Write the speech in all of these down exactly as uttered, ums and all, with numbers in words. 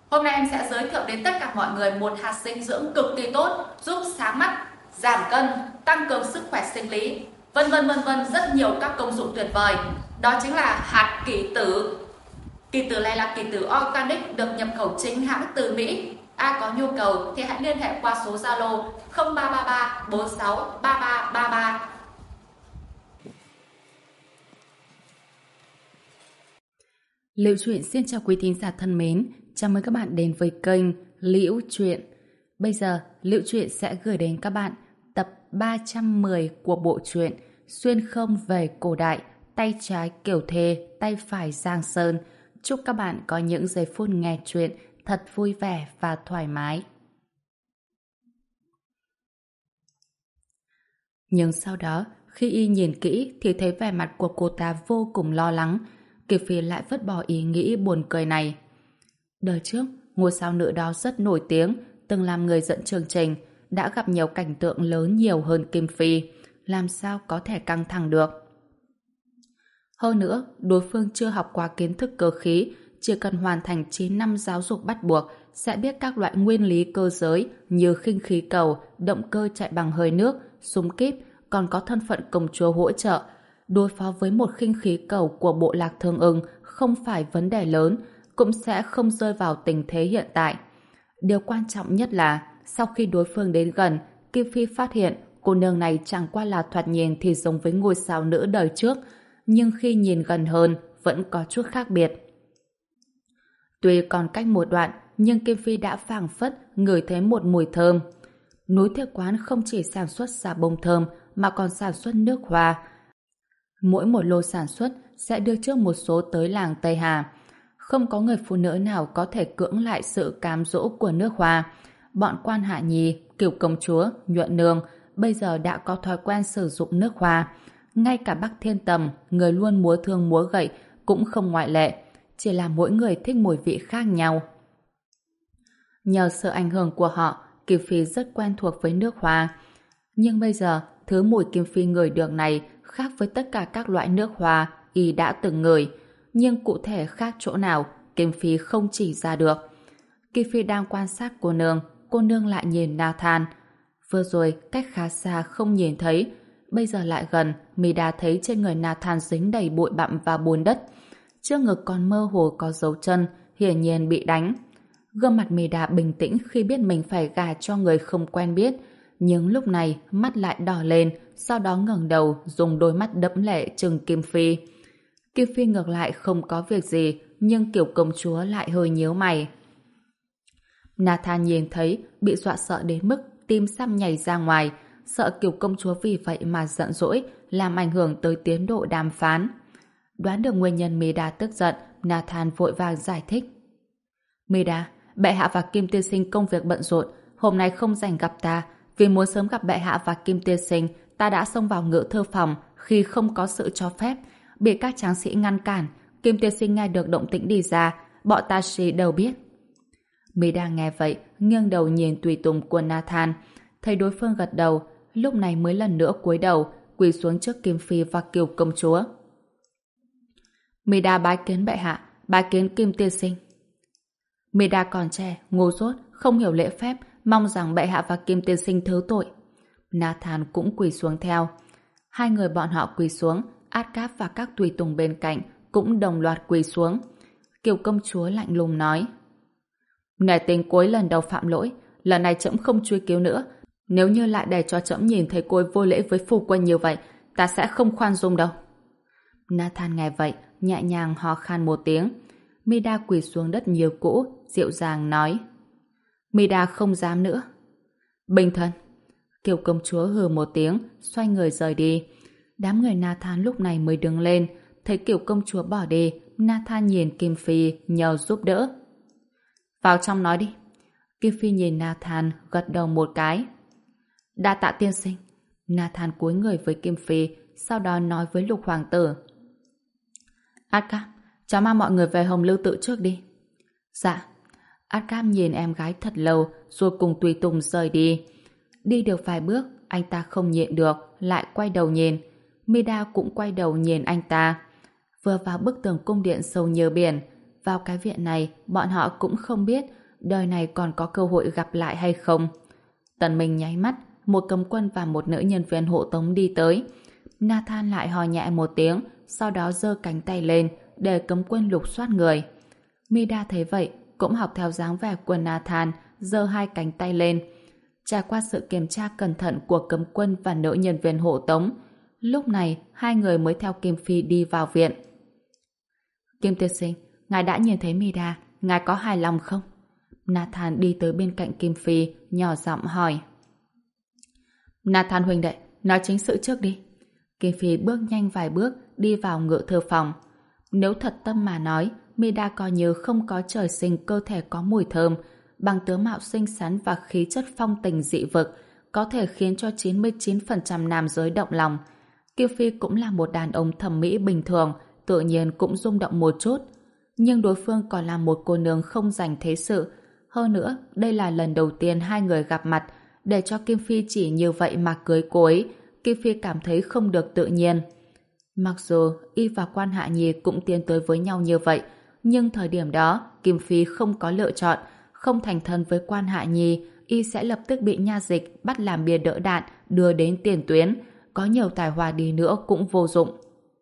Hôm nay em sẽ giới thiệu đến tất cả mọi người một hạt dinh dưỡng cực kỳ tốt, giúp sáng mắt, giảm cân, tăng cường sức khỏe sinh lý, vân vân vân vân, rất nhiều các công dụng tuyệt vời. Đó chính là hạt kỷ tử. Kỷ tử này là kỷ tử organic được nhập khẩu chính hãng từ Mỹ. Ai có nhu cầu thì hãy liên hệ qua số Zalo không ba ba ba bốn sáu ba ba ba ba. Liễu Chuyện xin chào quý thính giả thân mến, chào mừng các bạn đến với kênh Liễu Chuyện. Bây giờ, Liễu Chuyện sẽ gửi đến các bạn tập ba trăm mười của bộ truyện Xuyên không về cổ đại, tay trái Kiều Thê, tay phải Giang Sơn. Chúc các bạn có những giây phút nghe chuyện thật vui vẻ và thoải mái. Nhưng sau đó, khi y nhìn kỹ thì thấy vẻ mặt của cô ta vô cùng lo lắng. Kiều Phi lại vứt bỏ ý nghĩ buồn cười này. Đời trước, ngôi sao nữ đó rất nổi tiếng, từng làm người dẫn chương trình, đã gặp nhiều cảnh tượng lớn nhiều hơn Kim Phi, làm sao có thể căng thẳng được. Hơn nữa, đối phương chưa học qua kiến thức cơ khí, chỉ cần hoàn thành chín năm giáo dục bắt buộc sẽ biết các loại nguyên lý cơ giới như khinh khí cầu, động cơ chạy bằng hơi nước, súng kíp, còn có thân phận công chúa hỗ trợ. Đối phó với một khinh khí cầu của bộ lạc Thương Ưng không phải vấn đề lớn, cũng sẽ không rơi vào tình thế hiện tại. Điều quan trọng nhất là sau khi đối phương đến gần, Kim Phi phát hiện cô nương này chẳng qua là thoạt nhìn thì giống với ngôi sao nữ đời trước, nhưng khi nhìn gần hơn vẫn có chút khác biệt. Tuy còn cách một đoạn, nhưng Kim Phi đã phảng phất ngửi thấy một mùi thơm. Núi Thiệu Quán không chỉ sản xuất xà bông thơm mà còn sản xuất nước hoa. Mỗi một lô sản xuất sẽ đưa trước một số tới làng Tây Hà. Không có người phụ nữ nào có thể cưỡng lại sự cám dỗ của nước hoa. Bọn quan hạ nhi, Kiều công chúa, nhuận nương bây giờ đã có thói quen sử dụng nước hoa. Ngay cả Bắc Thiên Tầm, người luôn múa thương múa gậy, cũng không ngoại lệ. Chỉ là mỗi người thích mùi vị khác nhau. Nhờ sự ảnh hưởng của họ, Kim Phi rất quen thuộc với nước hoa. Nhưng bây giờ, thứ mùi Kim Phi ngửi được này khác với tất cả các loại nước hoa y đã từng ngửi. Nhưng cụ thể khác chỗ nào, Kim Phi không chỉ ra được. Kim Phi đang quan sát cô nương, cô nương lại nhìn Nathan. Vừa rồi, cách khá xa không nhìn thấy. Bây giờ lại gần, mi đã thấy trên người Nathan dính đầy bụi bặm và bùn đất. Trước ngực còn mơ hồ có dấu chân, hiển nhiên bị đánh. Gương mặt mi đã bình tĩnh khi biết mình phải gả cho người không quen biết. Nhưng lúc này, mắt lại đỏ lên, sau đó ngẩng đầu, dùng đôi mắt đẫm lệ trừng Kim Phi. Kim Phi ngược lại không có việc gì, nhưng kiểu công chúa lại hơi nhíu mày. Nathan nhìn thấy, bị dọa sợ đến mức tim sắp nhảy ra ngoài, sợ kiểu công chúa vì vậy mà giận dỗi, làm ảnh hưởng tới tiến độ đàm phán. Đoán được nguyên nhân Mida tức giận, Nathan vội vàng giải thích. Mida, bệ hạ và Kim tiên sinh công việc bận rộn, hôm nay không rảnh gặp ta, vì muốn sớm gặp bệ hạ và Kim tiên sinh, ta đã xông vào ngự thư phòng khi không có sự cho phép, bị các tráng sĩ ngăn cản. Kim tiên sinh nghe được động tĩnh đi ra, bọn ta sĩ đều biết. Mida nghe vậy, nghiêng đầu nhìn tùy tùng của Nathan, thấy đối phương gật đầu, lúc này mới lần nữa cúi đầu, quỳ xuống trước Kim Phi và Kiều công chúa. Mida bái kiến bệ hạ, bái kiến Kim tiên sinh. Mida còn trẻ, ngu dốt, không hiểu lễ phép, mong rằng bệ hạ và Kim tiên sinh thứ tội. Nathan cũng quỳ xuống theo. Hai người bọn họ quỳ xuống, Adcap và các tùy tùng bên cạnh cũng đồng loạt quỳ xuống. Kiều công chúa lạnh lùng nói: Nể tình cuối lần đầu phạm lỗi, lần này trẫm không truy cứu nữa. Nếu như lại để cho trẫm nhìn thấy cô ấy vô lễ với phu quân như vậy, ta sẽ không khoan dung đâu. Nathan nghe vậy, nhẹ nhàng ho khan một tiếng. Mida quỳ xuống đất như cũ, dịu dàng nói: Mida không dám nữa. Bình thân. Kiều công chúa hừ một tiếng, xoay người rời đi. Đám người Nathan lúc này mới đứng lên, thấy Kiều công chúa bỏ đi, Nathan nhìn Kim Phi nhờ giúp đỡ. Vào trong nói đi. Kim Phi nhìn Nathan gật đầu một cái. Đa tạ tiên sinh. Nathan cúi người với Kim Phi, sau đó nói với Lục hoàng tử: Adcap, cháu mang mọi người về Hồng Lưu Tự trước đi. Dạ. Adcap nhìn em gái thật lâu rồi cùng tùy tùng rời đi. Đi được vài bước, anh ta không nhịn được, lại quay đầu nhìn. Mida cũng quay đầu nhìn anh ta. Vừa vào bức tường cung điện sâu như biển, vào cái viện này bọn họ cũng không biết đời này còn có cơ hội gặp lại hay không. Tần Minh nháy mắt, một cấm quân và một nữ nhân viên hộ tống đi tới. Nathan lại hò nhẹ một tiếng, sau đó giơ cánh tay lên để cấm quân lục soát người. Mida thấy vậy, cũng học theo dáng vẻ của Nathan, giơ hai cánh tay lên. Trải qua sự kiểm tra cẩn thận của cấm quân và nữ nhân viên hộ tống, lúc này hai người mới theo Kim Phi đi vào viện. Kim tiên sinh, ngài đã nhìn thấy Mida, ngài có hài lòng không? Nathan đi tới bên cạnh Kim Phi, nhỏ giọng hỏi. Nathan huynh đệ, nói chính sự trước đi. Kim Phi bước nhanh vài bước, đi vào ngự thư phòng. Nếu thật tâm mà nói, Mida coi như không có trời sinh cơ thể có mùi thơm, bằng tướng mạo xinh xắn và khí chất phong tình dị vực, có thể khiến cho chín mươi chín phần trăm nam giới động lòng. Kim Phi cũng là một đàn ông thẩm mỹ bình thường, tự nhiên cũng rung động một chút. Nhưng đối phương còn là một cô nương không dành thế sự. Hơn nữa, đây là lần đầu tiên hai người gặp mặt, để cho Kim Phi chỉ như vậy mà cưới cô ấy, Kim Phi cảm thấy không được tự nhiên. Mặc dù y và Quan Hạ Nhi cũng tiến tới với nhau như vậy, nhưng thời điểm đó Kim Phi không có lựa chọn, không thành thân với Quan Hạ Nhi, y sẽ lập tức bị nha dịch bắt làm bia đỡ đạn, đưa đến tiền tuyến, có nhiều tài hoa đi nữa cũng vô dụng.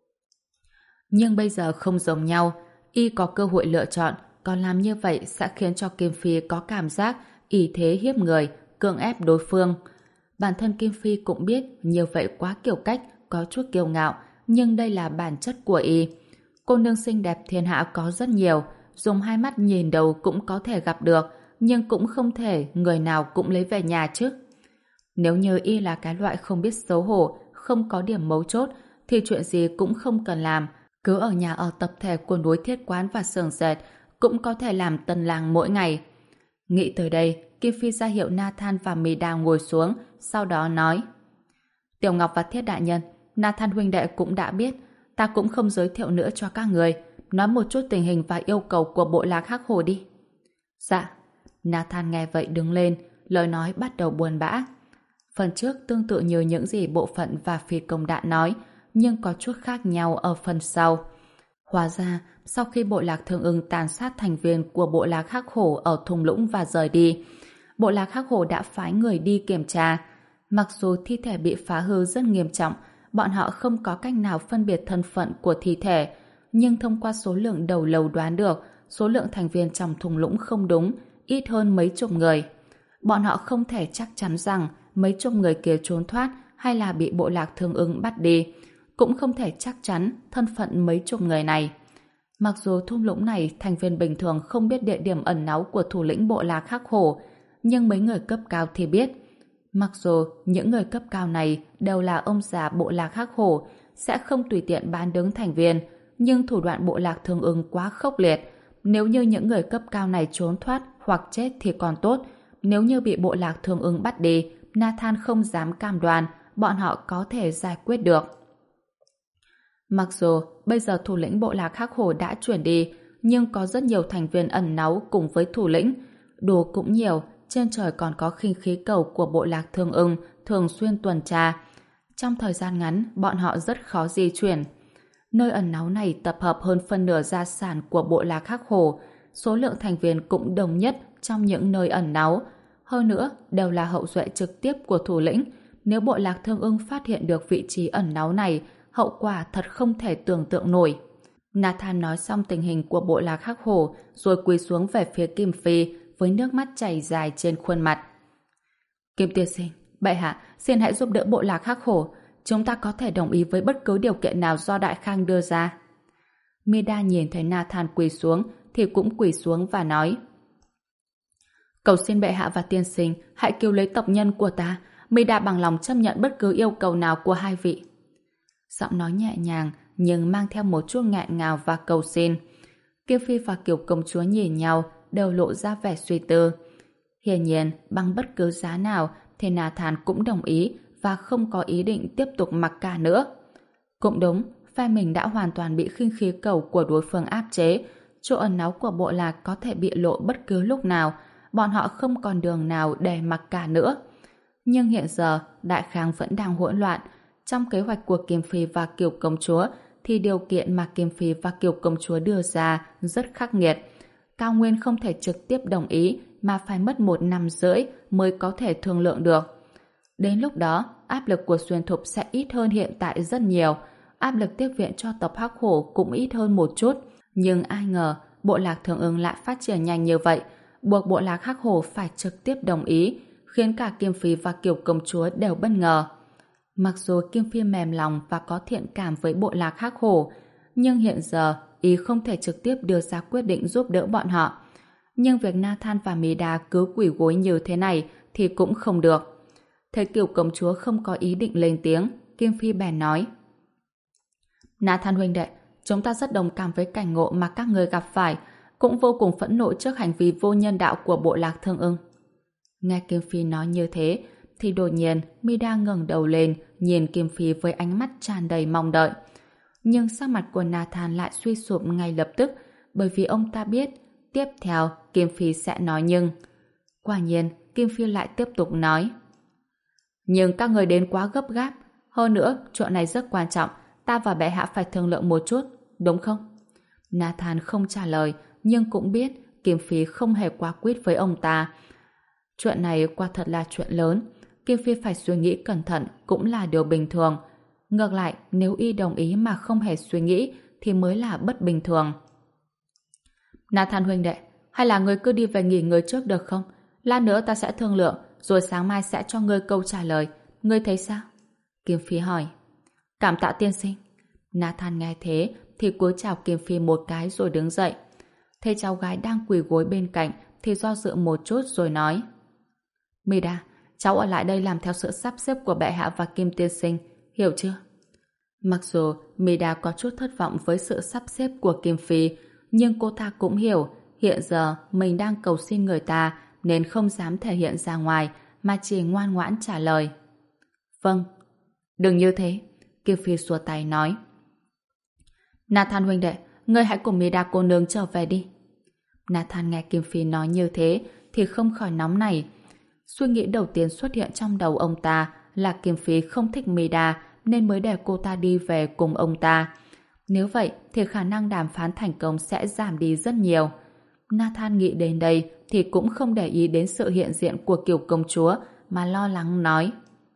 Nhưng bây giờ không giống nhau, y có cơ hội lựa chọn, còn làm như vậy sẽ khiến cho Kim Phi có cảm giác ỷ thế hiếp người, cưỡng ép đối phương. Bản thân Kim Phi cũng biết như vậy quá kiểu cách, có chút kiêu ngạo, nhưng đây là bản chất của y. Cô nương xinh đẹp thiên hạ có rất nhiều, dùng hai mắt nhìn đầu cũng có thể gặp được, nhưng cũng không thể người nào cũng lấy về nhà chứ. Nếu như y là cái loại không biết xấu hổ, không có điểm mấu chốt, thì chuyện gì cũng không cần làm, cứ ở nhà ở tập thể của núi thiết quán và xưởng dệt, cũng có thể làm tân lang mỗi ngày. Nghĩ tới đây, Kim Phi ra hiệu Nathan và Mida ngồi xuống, sau đó nói: Tiểu Ngọc và Thiết đại nhân, Nathan huynh đệ cũng đã biết, ta cũng không giới thiệu nữa cho các người, nói một chút tình hình và yêu cầu của bộ lạc Hắc Hồ đi. Dạ. Nathan nghe vậy đứng lên, lời nói bắt đầu buồn bã. Phần trước tương tự như những gì bộ phận và phi công đã nói, nhưng có chút khác nhau ở phần sau. Hóa ra, sau khi bộ lạc Thương Ưng tàn sát thành viên của bộ lạc Hắc Hổ ở thung lũng và rời đi, bộ lạc Hắc Hổ đã phái người đi kiểm tra. Mặc dù thi thể bị phá hư rất nghiêm trọng, bọn họ không có cách nào phân biệt thân phận của thi thể, nhưng thông qua số lượng đầu lầu đoán được số lượng thành viên trong thung lũng không đúng, ít hơn mấy chục người. Bọn họ không thể chắc chắn rằng mấy chục người kia trốn thoát hay là bị bộ lạc Thương Ưng bắt đi, cũng không thể chắc chắn thân phận mấy chục người này. Mặc dù thung lũng này thành viên bình thường không biết địa điểm ẩn náu của thủ lĩnh bộ lạc Hắc Hổ, nhưng mấy người cấp cao thì biết. Mặc dù những người cấp cao này đều là ông già bộ lạc Hắc Hổ, sẽ không tùy tiện bán đứng thành viên, nhưng thủ đoạn bộ lạc Thương Ưng quá khốc liệt. Nếu như những người cấp cao này trốn thoát hoặc chết thì còn tốt, nếu như bị bộ lạc Thương Ưng bắt đi, Nathan không dám cam đoan bọn họ có thể giải quyết được. Mặc dù bây giờ thủ lĩnh bộ lạc Hắc Hổ đã chuyển đi, nhưng có rất nhiều thành viên ẩn náu cùng với thủ lĩnh. Đồ cũng nhiều, trên trời còn có khinh khí cầu của bộ lạc Thương Ưng thường xuyên tuần tra. Trong thời gian ngắn, bọn họ rất khó di chuyển. Nơi ẩn náu này tập hợp hơn phân nửa gia sản của bộ lạc Hắc Hổ, số lượng thành viên cũng đồng nhất trong những nơi ẩn náu. Hơn nữa, đều là hậu duệ trực tiếp của thủ lĩnh. Nếu bộ lạc Thương Ưng phát hiện được vị trí ẩn náu này, hậu quả thật không thể tưởng tượng nổi. Nathan nói xong tình hình của bộ lạc Hắc Hổ, rồi quỳ xuống về phía Kim Phi với nước mắt chảy dài trên khuôn mặt. Kim tiên sinh, bệ hạ, xin hãy giúp đỡ bộ lạc Hắc Hổ. Chúng ta có thể đồng ý với bất cứ điều kiện nào do Đại Khang đưa ra. Mida nhìn thấy Nathan quỳ xuống thì cũng quỳ xuống và nói: Cầu xin bệ hạ và tiên sinh hãy cứu lấy tộc nhân của ta. Mida bằng lòng chấp nhận bất cứ yêu cầu nào của hai vị. Giọng nói nhẹ nhàng nhưng mang theo một chút nghẹn ngào và cầu xin. Kim Phi và Kiều công chúa nhìn nhau đều lộ ra vẻ suy tư. Hiển nhiên bằng bất cứ giá nào thì Nathan cũng đồng ý và không có ý định tiếp tục mặc cả nữa. Cũng đúng, phe mình đã hoàn toàn bị khinh khí cầu của đối phương áp chế, chỗ ẩn náu của bộ lạc có thể bị lộ bất cứ lúc nào, bọn họ không còn đường nào để mặc cả nữa. Nhưng hiện giờ Đại Khang vẫn đang hỗn loạn. Trong kế hoạch của Kim Phi và Kiều công chúa thì điều kiện mà Kim Phi và Kiều công chúa đưa ra rất khắc nghiệt. Cao Nguyên không thể trực tiếp đồng ý mà phải mất một năm rưỡi mới có thể thương lượng được. Đến lúc đó, áp lực của Xuyên Thục sẽ ít hơn hiện tại rất nhiều. Áp lực tiếp viện cho tộc Hắc Hổ cũng ít hơn một chút. Nhưng ai ngờ, bộ lạc Thương Ưng lại phát triển nhanh như vậy, buộc bộ lạc Hắc Hổ phải trực tiếp đồng ý, khiến cả Kim Phi và Kiều Công Chúa đều bất ngờ. Mặc dù Kim Phi mềm lòng và có thiện cảm với bộ lạc Hắc Hổ, nhưng hiện giờ ý không thể trực tiếp đưa ra quyết định giúp đỡ bọn họ. Nhưng việc Nathan và Mida cứ quỳ gối như thế này thì cũng không được. Thấy Kiều Công Chúa không có ý định lên tiếng, Kim Phi bèn nói: Nathan huynh đệ, chúng ta rất đồng cảm với cảnh ngộ mà các người gặp phải, cũng vô cùng phẫn nộ trước hành vi vô nhân đạo của bộ lạc Thương Ưng. Nghe Kim Phi nói như thế, thì đột nhiên Mida ngẩng đầu lên, nhìn Kim Phi với ánh mắt tràn đầy mong đợi. Nhưng sắc mặt của Nathan lại suy sụp ngay lập tức, bởi vì ông ta biết tiếp theo Kim Phi sẽ nói nhưng. Quả nhiên, Kim Phi lại tiếp tục nói: Nhưng các người đến quá gấp gáp, hơn nữa chuyện này rất quan trọng, ta và bệ hạ phải thương lượng một chút, đúng không? Nathan không trả lời, nhưng cũng biết Kim Phi không hề quá quyết với ông ta. Chuyện này quả thật là chuyện lớn, Kim Phi phải suy nghĩ cẩn thận cũng là điều bình thường. Ngược lại, nếu y đồng ý mà không hề suy nghĩ thì mới là bất bình thường. Nathan huynh đệ, hay là ngươi cứ đi về nghỉ ngơi trước được không? Lát nữa ta sẽ thương lượng, rồi sáng mai sẽ cho ngươi câu trả lời. Ngươi thấy sao? Kim Phi hỏi. Cảm tạ tiên sinh. Nathan nghe thế thì cúi chào Kim Phi một cái rồi đứng dậy. Thấy cháu gái đang quỳ gối bên cạnh thì do dự một chút rồi nói: Mida, cháu ở lại đây làm theo sự sắp xếp của bệ hạ và Kim tiên sinh, hiểu chưa? Mặc dù Mida có chút thất vọng với sự sắp xếp của Kim Phi, nhưng cô ta cũng hiểu hiện giờ mình đang cầu xin người ta nên không dám thể hiện ra ngoài mà chỉ ngoan ngoãn trả lời. Vâng. Đừng như thế, Kim Phi xua tay nói. Nathan huynh đệ, ngươi hãy cùng Mida cô nương trở về đi. Nathan nghe Kim Phi nói như thế thì không khỏi nóng nảy. Suy nghĩ đầu tiên xuất hiện trong đầu ông ta là Kim Phi không thích Mida nên mới để cô ta đi về cùng ông ta. Nếu vậy thì khả năng đàm phán thành công sẽ giảm đi rất nhiều. Nathan nghĩ đến đây thì cũng không để ý đến sự hiện diện của Kiều công chúa mà lo lắng nói: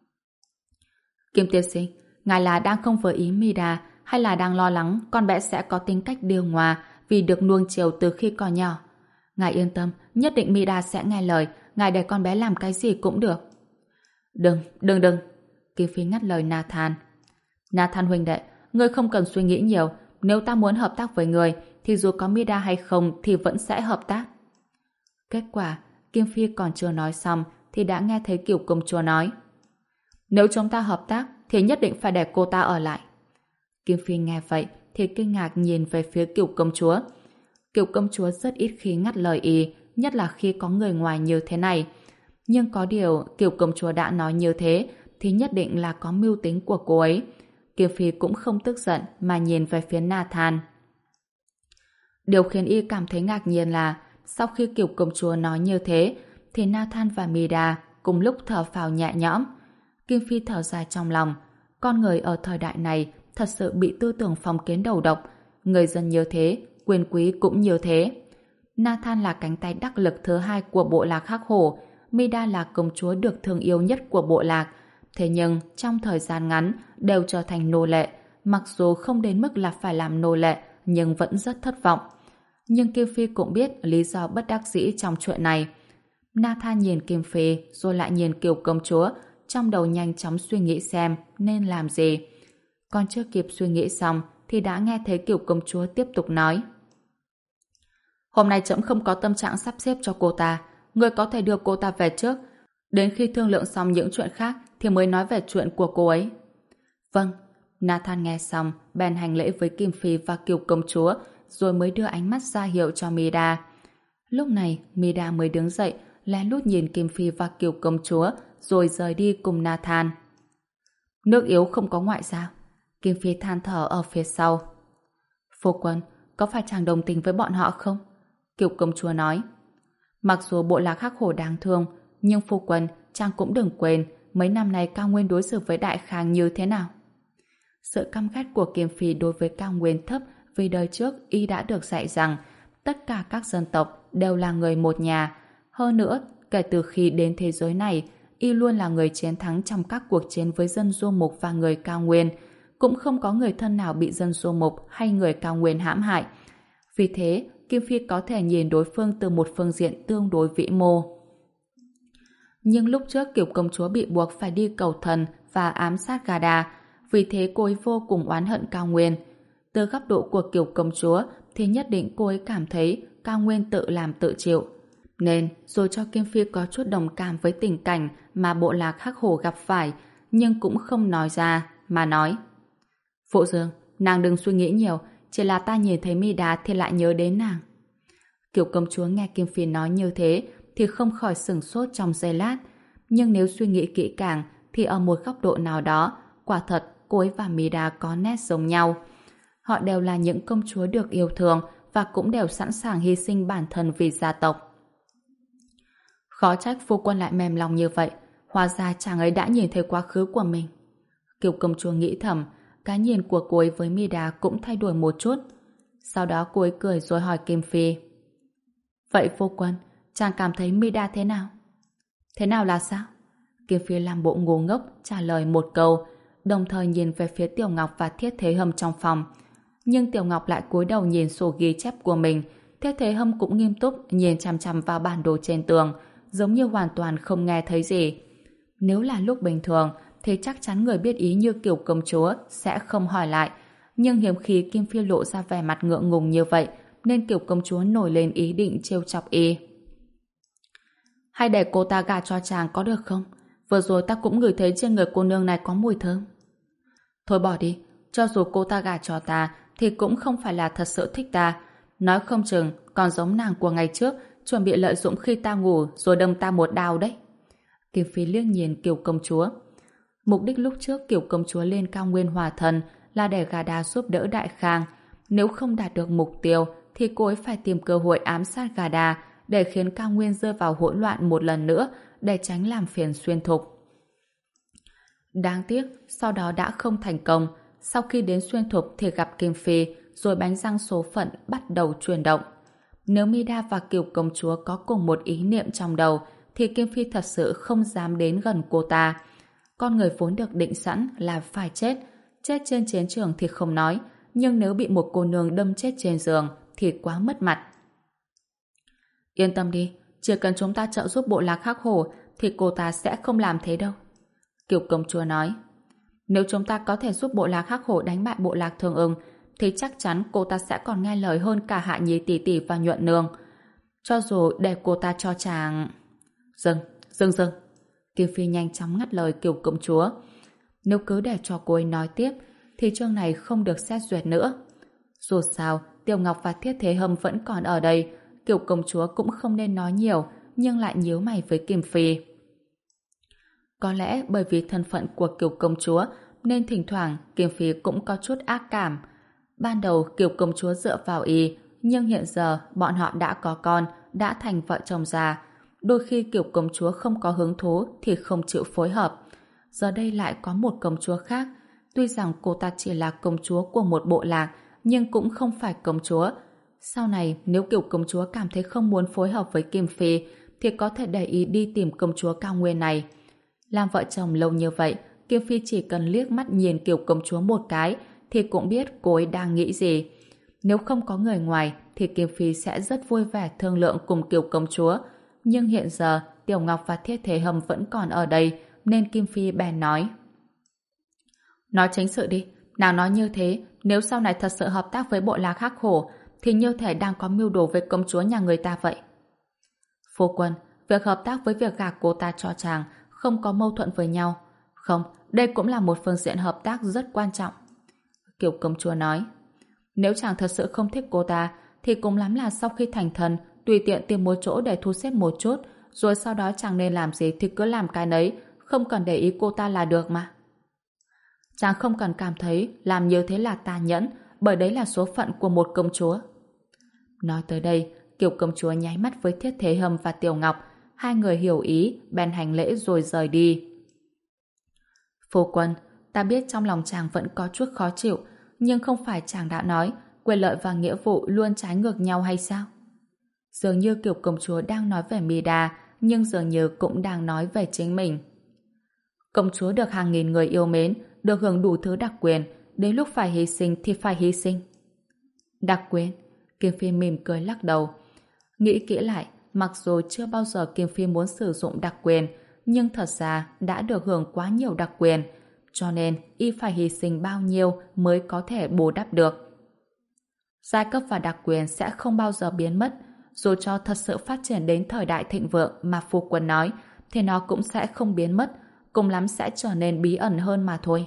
Kim tiên sinh, ngài là đang không vừa ý Mida hay là đang lo lắng con bé sẽ có tính cách điêu ngoa vì được nuông chiều từ khi còn nhỏ? Ngài yên tâm, nhất định Mida sẽ nghe lời, ngài để con bé làm cái gì cũng được. Đừng, đừng đừng, Kim Phi ngắt lời Nathan. Nathan huynh đệ, ngươi không cần suy nghĩ nhiều, nếu ta muốn hợp tác với ngươi thì dù có Mida hay không thì vẫn sẽ hợp tác. Kết quả, Kim Phi còn chưa nói xong thì đã nghe thấy Kiều công chúa nói: Nếu chúng ta hợp tác thì nhất định phải để cô ta ở lại. Kim Phi nghe vậy thì kinh ngạc nhìn về phía Kiều công chúa. Kiều công chúa rất ít khi ngắt lời y, nhất là khi có người ngoài như thế này. Nhưng có điều Kiều công chúa đã nói như thế thì nhất định là có mưu tính của cô ấy. Kim Phi cũng không tức giận mà nhìn về phía Nathan. Điều khiến y cảm thấy ngạc nhiên là sau khi Kiều công chúa nói như thế thì Nathan và Mida cùng lúc thở phào nhẹ nhõm. Kim Phi thở dài trong lòng. Con người ở thời đại này thật sự bị tư tưởng phong kiến đầu độc. Người dân như thế, quyền quý cũng như thế. Nathan là cánh tay đắc lực thứ hai của bộ lạc Hắc Hổ. Mida là công chúa được thương yêu nhất của bộ lạc. Thế nhưng trong thời gian ngắn đều trở thành nô lệ. Mặc dù không đến mức là phải làm nô lệ nhưng vẫn rất thất vọng. Nhưng Kim Phi cũng biết lý do bất đắc dĩ trong chuyện này. Nathan nhìn Kim Phi rồi lại nhìn Kiều công chúa, trong đầu nhanh chóng suy nghĩ xem nên làm gì. Còn chưa kịp suy nghĩ xong thì đã nghe thấy Kiều công chúa tiếp tục nói: Hôm nay trẫm không có tâm trạng sắp xếp cho cô ta, người có thể đưa cô ta về trước, đến khi thương lượng xong những chuyện khác thì mới nói về chuyện của cô ấy. Vâng. Nathan nghe xong bèn hành lễ với Kim Phi và Kiều công chúa rồi mới đưa ánh mắt ra hiệu cho Mida. Lúc này Mida mới đứng dậy lén lút nhìn Kim Phi và Kiều công chúa rồi rời đi cùng Nathan. Nước yếu không có ngoại giao. Kim Phi than thở ở phía sau. Phu quân, có phải chàng đồng tình với bọn họ không? Kiều công chúa nói. Mặc dù bộ lạc Hắc Hổ đáng thương, nhưng phu quân, chàng cũng đừng quên mấy năm nay Cao Nguyên đối xử với Đại Khang như thế nào. Sự căm ghét của Kim Phi đối với Cao Nguyên thấp vì đời trước y đã được dạy rằng tất cả các dân tộc đều là người một nhà. Hơn nữa, kể từ khi đến thế giới này, y luôn là người chiến thắng trong các cuộc chiến với dân du mục và người cao nguyên. Cũng không có người thân nào bị dân du mục hay người cao nguyên hãm hại. Vì thế, Kim Phi có thể nhìn đối phương từ một phương diện tương đối vĩ mô. Nhưng lúc trước Kiều công chúa bị buộc phải đi cầu thần và ám sát Gada, vì thế cô ấy vô cùng oán hận Cao Nguyên. Từ góc độ của Kiều công chúa thì nhất định cô ấy cảm thấy Cao Nguyên tự làm tự chịu. Nên dù cho Kim Phi có chút đồng cảm với tình cảnh mà bộ lạc Hắc Hổ gặp phải, nhưng cũng không nói ra, mà nói: Phụ Dương, nàng đừng suy nghĩ nhiều, chỉ là ta nhìn thấy Mi Đá thì lại nhớ đến nàng. Kiều công chúa nghe Kim Phi nói như thế thì không khỏi sửng sốt trong giây lát. Nhưng nếu suy nghĩ kỹ càng thì ở một góc độ nào đó, quả thật cô ấy và Mi Đá có nét giống nhau. Họ đều là những công chúa được yêu thương và cũng đều sẵn sàng hy sinh bản thân vì gia tộc. Khó trách phu quân lại mềm lòng như vậy, hóa ra chàng ấy đã nhìn thấy quá khứ của mình. Kiều công chúa nghĩ thầm, cái nhìn của cô ấy với Mi Đá cũng thay đổi một chút. Sau đó cô ấy cười rồi hỏi Kim Phi: Vậy phu quân, chàng cảm thấy Mi Đá thế nào? Thế nào là sao? Kim Phi làm bộ ngu ngốc trả lời một câu, đồng thời nhìn về phía Tiểu Ngọc và Thiết Thế Hâm trong phòng. Nhưng Tiểu Ngọc lại cúi đầu nhìn sổ ghi chép của mình. Thiết Thế Hâm cũng nghiêm túc nhìn chằm chằm vào bản đồ trên tường, giống như hoàn toàn không nghe thấy gì. Nếu là lúc bình thường thì chắc chắn người biết ý như Kiều công chúa sẽ không hỏi lại. Nhưng hiếm khi Kim Phi lộ ra vẻ mặt ngượng ngùng như vậy, nên Kiều công chúa nổi lên ý định trêu chọc y. Hay để cô ta gả cho chàng có được không? Vừa rồi ta cũng ngửi thấy trên người cô nương này có mùi thơm. Thôi bỏ đi, cho dù cô ta gả cho ta thì cũng không phải là thật sự thích ta. Nói không chừng còn giống nàng của ngày trước, chuẩn bị lợi dụng khi ta ngủ rồi đâm ta một đao đấy. Kim Phi liếc nhìn Kiều công chúa. Mục đích lúc trước Kiều công chúa lên Cao Nguyên Hòa Thần là để Gada giúp đỡ Đại Khang. Nếu không đạt được mục tiêu thì cô ấy phải tìm cơ hội ám sát Gada để khiến Cao Nguyên rơi vào hỗn loạn một lần nữa để tránh làm phiền Xuyên Thục. Đáng tiếc, sau đó đã không thành công. Sau khi đến Xuyên Thục thì gặp Kim Phi, rồi bánh răng số phận bắt đầu chuyển động. Nếu Mida và Kiều công chúa có cùng một ý niệm trong đầu thì Kim Phi thật sự không dám đến gần cô ta. Con người vốn được định sẵn là phải chết. Chết trên chiến trường thì không nói, nhưng nếu bị một cô nương đâm chết trên giường thì quá mất mặt. Yên tâm đi, chỉ cần chúng ta trợ giúp bộ lạc Hắc Hổ thì cô ta sẽ không làm thế đâu. Kiều công chúa nói. Nếu chúng ta có thể giúp bộ lạc Hắc Hổ đánh bại bộ lạc Thường Ưng thì chắc chắn cô ta sẽ còn nghe lời hơn cả Hạ Nhi tỷ tỷ và Nhuận Nương. Cho dù để cô ta cho chàng... Dừng, dừng dừng. Kim Phi nhanh chóng ngắt lời Kiều công chúa. Nếu cứ để cho cô ấy nói tiếp thì chương này không được xét duyệt nữa. Dù sao, Tiểu Ngọc và Thiết Thế Hâm vẫn còn ở đây. Kiều công chúa cũng không nên nói nhiều, nhưng lại nhíu mày với Kim Phi. Có lẽ bởi vì thân phận của Kiều công chúa nên thỉnh thoảng Kim Phi cũng có chút ác cảm. Ban đầu Kiều công chúa dựa vào y, nhưng hiện giờ bọn họ đã có con, đã thành vợ chồng già. Đôi khi Kiều công chúa không có hứng thú thì không chịu phối hợp. Giờ đây lại có một công chúa khác. Tuy rằng cô ta chỉ là công chúa của một bộ lạc, nhưng cũng không phải công chúa. Sau này nếu Kiều công chúa cảm thấy không muốn phối hợp với Kim Phi thì có thể để ý đi tìm công chúa Cao Nguyên này. Làm vợ chồng lâu như vậy, Kim Phi chỉ cần liếc mắt nhìn Kiều công chúa một cái thì cũng biết cô ấy đang nghĩ gì. Nếu không có người ngoài thì Kim Phi sẽ rất vui vẻ thương lượng cùng Kiều công chúa. Nhưng hiện giờ Tiểu Ngọc và Thiết Thế Hâm vẫn còn ở đây nên Kim Phi bèn nói. Nói chính sự đi, nàng nói như thế, nếu sau này thật sự hợp tác với bộ lạc Hắc Hổ thì như thể đang có mưu đồ với công chúa nhà người ta vậy. Phu quân, việc hợp tác với việc gả cô ta cho chàng không có mâu thuẫn với nhau. Không, đây cũng là một phương diện hợp tác rất quan trọng. Kiều công chúa nói. Nếu chàng thật sự không thích cô ta thì cũng lắm là sau khi thành thần tùy tiện tìm một chỗ để thu xếp một chút, rồi sau đó chàng nên làm gì thì cứ làm cái nấy, không cần để ý cô ta là được mà. Chàng không cần cảm thấy làm như thế là tàn nhẫn, bởi đấy là số phận của một công chúa. Nói tới đây, Kiều công chúa nháy mắt với Thiết Thế Hâm và Tiểu Ngọc. Hai người hiểu ý, bèn hành lễ rồi rời đi. Phu quân, ta biết trong lòng chàng vẫn có chút khó chịu, nhưng không phải chàng đã nói quyền lợi và nghĩa vụ luôn trái ngược nhau hay sao? Dường như kiểu công chúa đang nói về Mida, nhưng dường như cũng đang nói về chính mình. Công chúa được hàng nghìn người yêu mến, được hưởng đủ thứ đặc quyền, đến lúc phải hy sinh thì phải hy sinh. Đặc quyền? Kim Phi mỉm cười lắc đầu. Nghĩ kỹ lại, mặc dù chưa bao giờ Kim Phi muốn sử dụng đặc quyền, nhưng thật ra đã được hưởng quá nhiều đặc quyền, cho nên y phải hy sinh bao nhiêu mới có thể bù đắp được. Giai cấp và đặc quyền sẽ không bao giờ biến mất, dù cho thật sự phát triển đến thời đại thịnh vượng mà phu quân nói, thì nó cũng sẽ không biến mất, cùng lắm sẽ trở nên bí ẩn hơn mà thôi.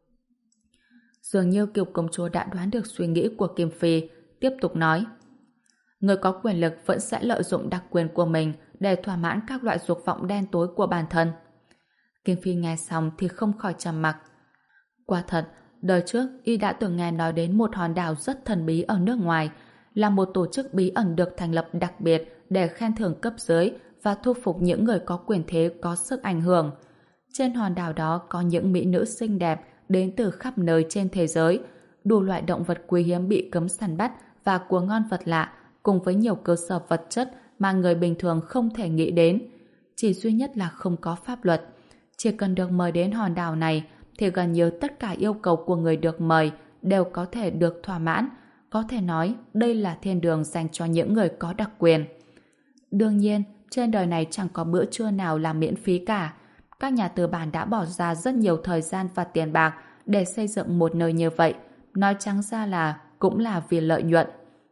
Dường như Kiều công chúa đã đoán được suy nghĩ của Kim Phi, tiếp tục nói: người có quyền lực vẫn sẽ lợi dụng đặc quyền của mình để thỏa mãn các loại dục vọng đen tối của bản thân. Kim Phi nghe xong thì không khỏi trầm mặc. Quả thật, đời trước y đã từng nghe nói đến một hòn đảo rất thần bí ở nước ngoài, là một tổ chức bí ẩn được thành lập đặc biệt để khen thưởng cấp dưới và thu phục những người có quyền thế, có sức ảnh hưởng. Trên hòn đảo đó có những mỹ nữ xinh đẹp đến từ khắp nơi trên thế giới, đủ loại động vật quý hiếm bị cấm săn bắt và của ngon vật lạ, cùng với nhiều cơ sở vật chất mà người bình thường không thể nghĩ đến. Chỉ duy nhất là không có pháp luật. Chỉ cần được mời đến hòn đảo này thì gần như tất cả yêu cầu của người được mời đều có thể được thỏa mãn. Có thể nói đây là thiên đường dành cho những người có đặc quyền. Đương nhiên, trên đời này chẳng có bữa trưa nào là miễn phí cả. Các nhà tư bản đã bỏ ra rất nhiều thời gian và tiền bạc để xây dựng một nơi như vậy. Nói trắng ra là cũng là vì lợi nhuận.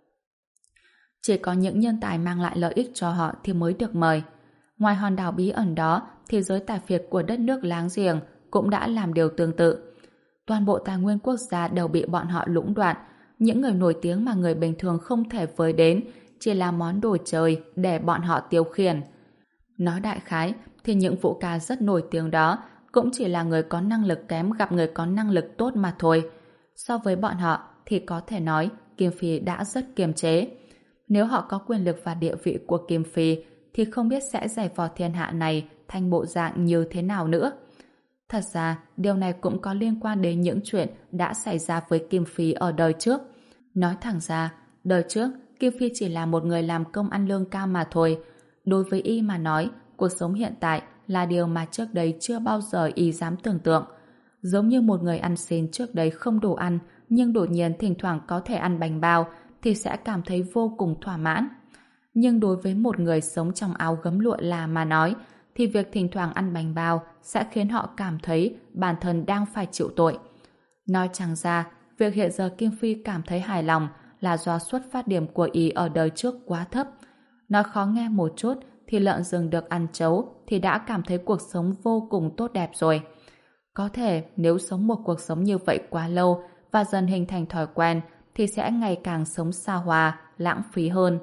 Chỉ có những nhân tài mang lại lợi ích cho họ thì mới được mời. Ngoài hòn đảo bí ẩn đó, thì giới tài phiệt của đất nước láng giềng cũng đã làm điều tương tự. Toàn bộ tài nguyên quốc gia đều bị bọn họ lũng đoạn. Những người nổi tiếng mà người bình thường không thể với đến chỉ là món đồ chơi để bọn họ tiêu khiển. Nói đại khái thì những vũ ca rất nổi tiếng đó cũng chỉ là người có năng lực kém gặp người có năng lực tốt mà thôi. So với bọn họ thì có thể nói Kim Phi đã rất kiềm chế. Nếu họ có quyền lực và địa vị của Kim Phi thì không biết sẽ giày vò thiên hạ này thành bộ dạng như thế nào nữa. Thật ra, điều này cũng có liên quan đến những chuyện đã xảy ra với Kim Phi ở đời trước. Nói thẳng ra, đời trước, Kim Phi chỉ là một người làm công ăn lương cao mà thôi. Đối với y mà nói, cuộc sống hiện tại là điều mà trước đây chưa bao giờ y dám tưởng tượng. Giống như một người ăn xin trước đây không đủ ăn, nhưng đột nhiên thỉnh thoảng có thể ăn bánh bao, thì sẽ cảm thấy vô cùng thỏa mãn. Nhưng đối với một người sống trong áo gấm lụa là mà nói, thì việc thỉnh thoảng ăn bánh bao sẽ khiến họ cảm thấy bản thân đang phải chịu tội. Nói chẳng ra, việc hiện giờ Kim Phi cảm thấy hài lòng là do xuất phát điểm của ý ở đời trước quá thấp. Nói khó nghe một chút thì lợn rừng được ăn trấu thì đã cảm thấy cuộc sống vô cùng tốt đẹp rồi. Có thể nếu sống một cuộc sống như vậy quá lâu và dần hình thành thói quen thì sẽ ngày càng sống xa hoa, lãng phí hơn.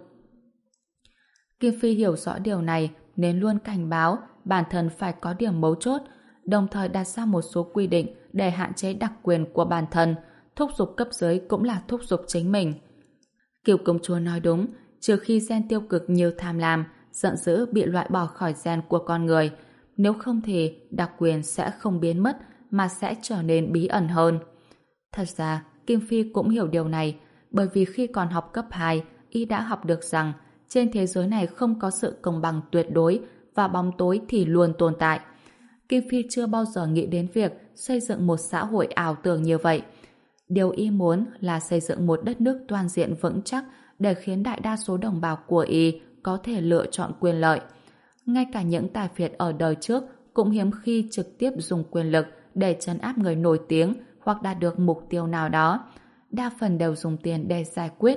Kim Phi hiểu rõ điều này nên luôn cảnh báo bản thân phải có điểm mấu chốt, đồng thời đặt ra một số quy định để hạn chế đặc quyền của bản thân, thúc giục cấp dưới cũng là thúc giục chính mình. Kiều công chúa nói đúng, trừ khi gen tiêu cực như tham lam, giận dữ bị loại bỏ khỏi gen của con người, nếu không thì đặc quyền sẽ không biến mất mà sẽ trở nên bí ẩn hơn. Thật ra, Kim Phi cũng hiểu điều này, bởi vì khi còn học cấp hai, y đã học được rằng trên thế giới này không có sự công bằng tuyệt đối và bóng tối thì luôn tồn tại. Kim Phi chưa bao giờ nghĩ đến việc xây dựng một xã hội ảo tưởng như vậy. Điều y muốn là xây dựng một đất nước toàn diện vững chắc để khiến đại đa số đồng bào của y có thể lựa chọn quyền lợi. Ngay cả những tài phiệt ở đời trước cũng hiếm khi trực tiếp dùng quyền lực để trấn áp người nổi tiếng hoặc đạt được mục tiêu nào đó. Đa phần đều dùng tiền để giải quyết.